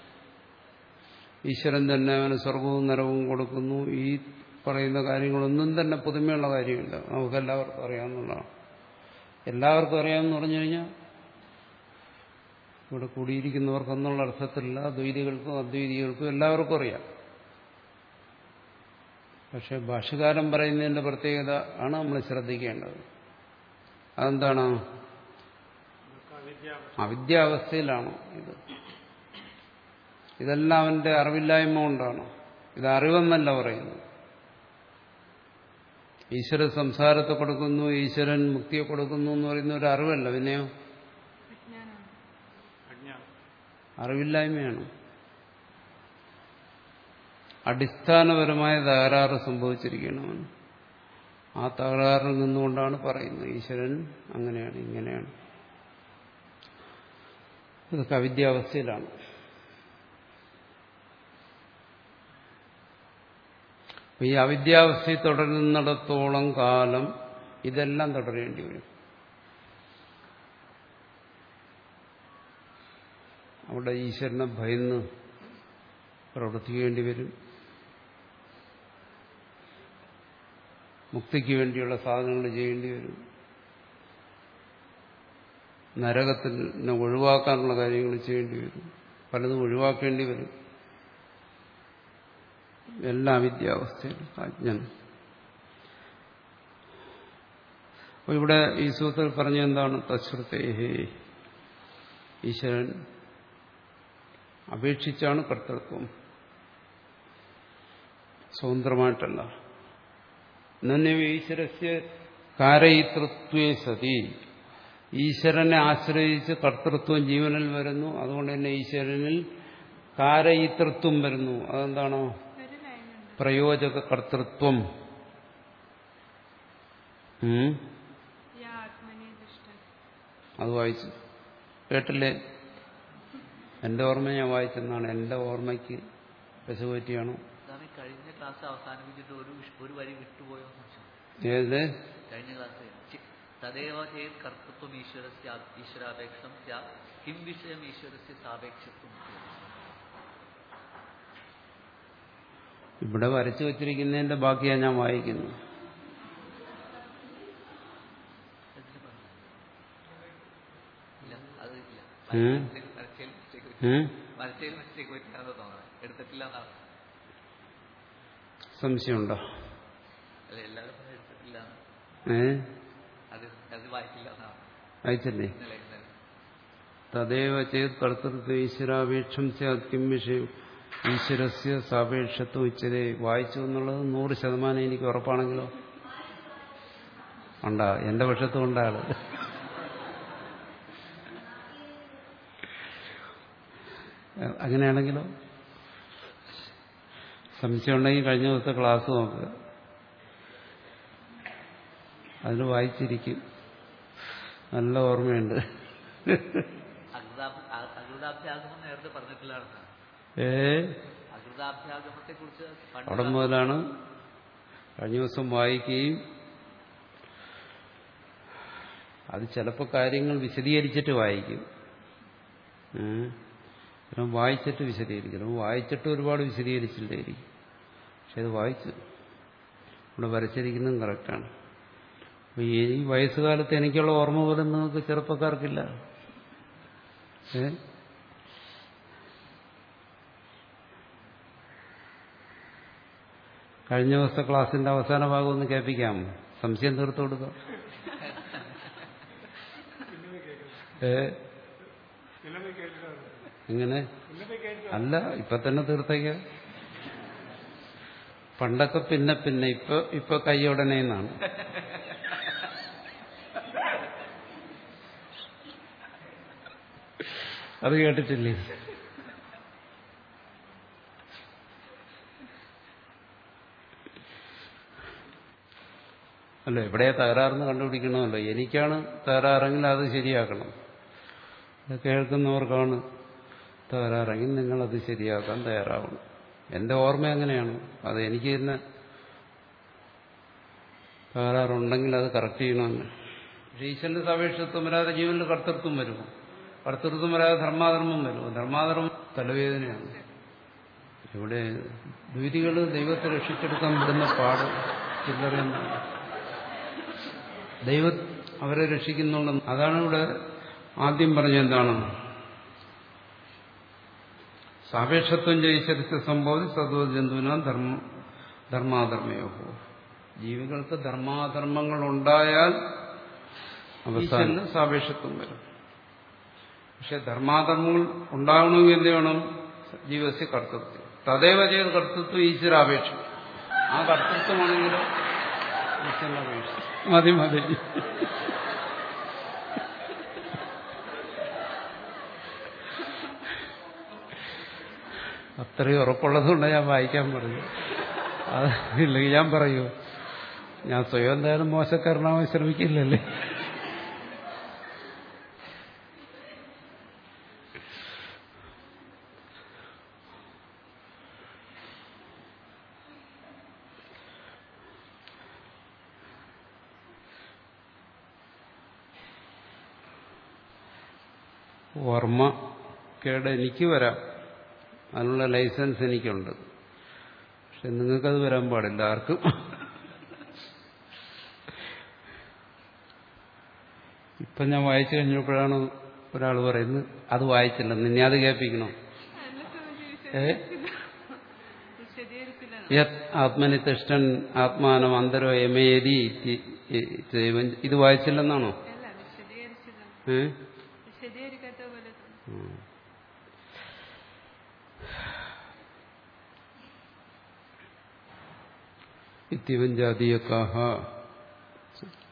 ഈശ്വരൻ തന്നെ അവന് സ്വർഗവും നരകവും കൊടുക്കുന്നു. ഈ പറയുന്ന കാര്യങ്ങളൊന്നും തന്നെ പുതുമയുള്ള കാര്യമില്ല. നമുക്കെല്ലാവർക്കും അറിയാവുന്നതാണ്. എല്ലാവർക്കും അറിയാമെന്ന് പറഞ്ഞു കഴിഞ്ഞാൽ ഇവിടെ കൂടിയിരിക്കുന്നവർക്കെന്നുള്ള അർത്ഥത്തിലുള്ള ദ്വൈതികൾക്കും അദ്വൈതികൾക്കും എല്ലാവർക്കും അറിയാം. പക്ഷെ ഭാഷ്യകാരൻ പറയുന്നതിന്റെ പ്രത്യേകത ആണ് നമ്മൾ ശ്രദ്ധിക്കേണ്ടത്. അതെന്താണ്? അവിദ്യാവസ്ഥയിലാണ് ഇത്. ഇതെല്ലാം അവന്റെ അറിവില്ലായ്മ കൊണ്ടാണ്. ഇത് അറിവെന്നല്ല പറയുന്നത്. ഈശ്വരൻ സംസാരത്തെ കൊടുക്കുന്നു, ഈശ്വരൻ മുക്തിയെ കൊടുക്കുന്നു എന്ന് പറയുന്ന ഒരു അറിവല്ല. പിന്നെയോ അറിവില്ലായ്മയാണ്. അടിസ്ഥാനപരമായ തകരാറ് സംഭവിച്ചിരിക്കണമെന്ന്. ആ തകരാറിൽ നിന്നുകൊണ്ടാണ് പറയുന്നത് ഈശ്വരൻ അങ്ങനെയാണ് ഇങ്ങനെയാണ്. ഇതൊക്കെ അവിദ്യാവസ്ഥയിലാണ്. ഈ അവിദ്യാവസ്ഥയിൽ തുടരുന്നിടത്തോളം കാലം ഇതെല്ലാം തുടരേണ്ടി വരും. അവിടെ ഈശ്വരനെ ഭയന്ന് പ്രവർത്തിക്കേണ്ടി വരും. മുക്തിക്ക് വേണ്ടിയുള്ള സാധനങ്ങൾ ചെയ്യേണ്ടി വരും. നരകത്തിനെ ഒഴിവാക്കാനുള്ള കാര്യങ്ങൾ ചെയ്യേണ്ടി വരും. പലതും ഒഴിവാക്കേണ്ടി വരും. എല്ലാ വിദ്യാവസ്ഥയിലും അജ്ഞൻ. അപ്പോൾ ഇവിടെ ഈ സൂത്രത്തിൽ പറഞ്ഞ എന്താണ്? തശ്രുതേഹേ, ഈശ്വരൻ അപേക്ഷിച്ചാണ് കർത്തൃത്വം, സ്വതന്ത്രമായിട്ടല്ല. നന്യ ഈശ്വരസ്യ കാരയിതൃത്വേ സതി, ഈശ്വരനെ ആശ്രയിച്ച് കർത്തൃത്വം ജീവനിൽ വരുന്നു. അതുകൊണ്ട് തന്നെ ഈശ്വരനിൽ കാരയിതൃത്വം വരുന്നു. അതെന്താണോ? പ്രയോജക കർത്തൃത്വം. അത് വായിച്ചു കേട്ടില്ലേ? എന്റെ ഓർമ്മ ഞാൻ വായിച്ചെന്നാണ്. എന്റെ ഓർമ്മയ്ക്ക് പശുപറ്റിയാണോ?
കഴിഞ്ഞ ക്ലാസ് അവസാനിപ്പിച്ചിട്ട് ഒരു ഒരു വരി വിട്ടുപോയോ?
ഏത്?
കഴിഞ്ഞ ക്ലാസ് തദേവ ചേത് കർത്തൃത്വം ഈശ്വരസ്യ ഈശ്വരാപേക്ഷം സ്യാത് കിം വിഷയം ഈശ്വരസ്യ സാപേക്ഷത്വം.
ഇവിടെ വരച്ചു വച്ചിരിക്കുന്നതിന്റെ ബാക്കിയാണ് ഞാൻ വായിക്കുന്നത്. സംശയമുണ്ടോ? ഏ വായിച്ചല്ലേ? തദേവ ചേത് കർത്തൃത്വ ഈശ്വരാപേക്ഷം സ്യാത് കിം വിഷയം ഈശ്വരസ്യ സാപേക്ഷത്വം ഉച്ചതേ. വായിച്ചു എന്നുള്ളത് നൂറ് ശതമാനം എനിക്ക് ഉറപ്പാണെങ്കിലോ? ഉണ്ടാ എന്റെ പക്ഷത്തും ഉണ്ടാള്. അങ്ങനെയാണെങ്കിലോ? സംശയം ഉണ്ടെങ്കിൽ കഴിഞ്ഞ ദിവസത്തെ ക്ലാസ് നോക്കുക. അതിന് വായിച്ചിരിക്കും. നല്ല ഓർമ്മയുണ്ട്.
നേരത്തെ പറഞ്ഞിട്ടില്ലാണ്.
ഏ അവിടെ മുതലാണ് കഴിഞ്ഞ ദിവസം വായിക്കുകയും അത് ചിലപ്പോൾ കാര്യങ്ങൾ വിശദീകരിച്ചിട്ട് വായിക്കും. ചിലപ്പോൾ വായിച്ചിട്ട് വിശദീകരിക്കും. ചിലപ്പോൾ വായിച്ചിട്ട് ഒരുപാട് വിശദീകരിച്ചില്ലായിരിക്കും. പക്ഷെ അത് വായിച്ചു. ഇവിടെ വരച്ചിരിക്കുന്നതും കറക്റ്റാണ്. അപ്പോൾ ഈ വയസ്സുകാലത്ത് എനിക്കുള്ള ഓർമ്മ പോലും നിങ്ങൾക്ക് ചെറുപ്പക്കാർക്കില്ല. ഏ കഴിഞ്ഞ ദിവസത്തെ ക്ലാസിന്റെ അവസാന ഭാഗം ഒന്ന് കേൾപ്പിക്കാം. സംശയം തീർത്തു കൊടുക്കാം. ഏ എങ്ങനെ അല്ല ഇപ്പൊ തന്നെ തീർത്തേക്ക. പണ്ടൊക്കെ പിന്നെ പിന്നെ ഇപ്പൊ ഇപ്പൊ കൈയുടനെ എന്നാണ്. അത് കേട്ടിട്ടില്ലേ? അല്ല എവിടെ തകരാറെന്ന് കണ്ടുപിടിക്കണമല്ലോ. എനിക്കാണ് തകരാറെങ്കിൽ അത് ശരിയാക്കണം. കേൾക്കുന്നവർക്കാണ് തകരാറെങ്കിൽ നിങ്ങളത് ശരിയാക്കാൻ തയ്യാറാവണം. എന്റെ ഓർമ്മ അങ്ങനെയാണ്. അത് എനിക്ക് തന്നെ തകരാറുണ്ടെങ്കിൽ അത് കറക്റ്റ് ചെയ്യണമെന്ന്. പക്ഷെ ഈശ്വരന്റെ സാപേക്ഷത്വം വരാതെ ജീവനിൽ കർത്തൃത്വം വരുമോ? കർത്തൃത്വം വരാതെ ധർമാധർമ്മം വരുമോ? ധർമാധർമ്മം തലവേദനയാണ്. ഇവിടെ ദ്വൈതികൾ ദൈവത്തെ രക്ഷിച്ചെടുക്കാൻ വിടുന്ന പാട് ചില്ലറയെന്നാണ്. ദൈവം അവരെ രക്ഷിക്കുന്നുണ്ടെന്ന്. അതാണ് ഇവിടെ ആദ്യം പറഞ്ഞെന്താണ്? സാപേക്ഷത്വം ജയിച്ചരിച്ച സംഭവം സത്വ ജന്തുവിനാം ധർമ്മ ധർമാധർമ്മയോ. ജീവികൾക്ക് ധർമാധർമ്മങ്ങൾ ഉണ്ടായാൽ അവസാനം സാപേക്ഷത്വം വരും. പക്ഷെ ധർമാധർമ്മങ്ങൾ ഉണ്ടാകണമെങ്കിൽ എന്ത് വേണം? ജീവസ്യ കർത്തൃത്വം. തദൈവ ചെയ്ത് കർത്തൃത്വം ഈശ്വരാപേക്ഷ. ആ കർത്തൃത്വമാണെങ്കിലും ഈശ്വരനപേക്ഷ. മതി മതി. അത്രയും ഉറപ്പുള്ളതുകൊണ്ട് ഞാൻ വായിക്കാൻ പറഞ്ഞു. അതില്ലെങ്കിൽ ഞാൻ പറയൂ, ഞാൻ സ്വയം എന്തായാലും മോശക്കാരനാവാൻ ശ്രമിക്കില്ലല്ലേ. ഓർമ്മ കേട് എനിക്ക് വരാം, അതിനുള്ള ലൈസൻസ് എനിക്കുണ്ട്. പക്ഷെ നിങ്ങൾക്കത് വരാൻ പാടില്ല ആർക്കും. ഇപ്പം ഞാൻ വായിച്ചു കഴിഞ്ഞപ്പോഴാണ് ഒരാൾ പറയുന്നത് അത് വായിച്ചില്ല, നിന്നെ അത് കേൾപ്പിക്കണോ? ഏ യത് ആത്മനി തിഷ്ഠൻ ആത്മാനം അന്തരോ യമേതി ഇത് വായിച്ചില്ലെന്നാണോ? ഏ ഇത്യവൻ ജാതീയക്കാഹ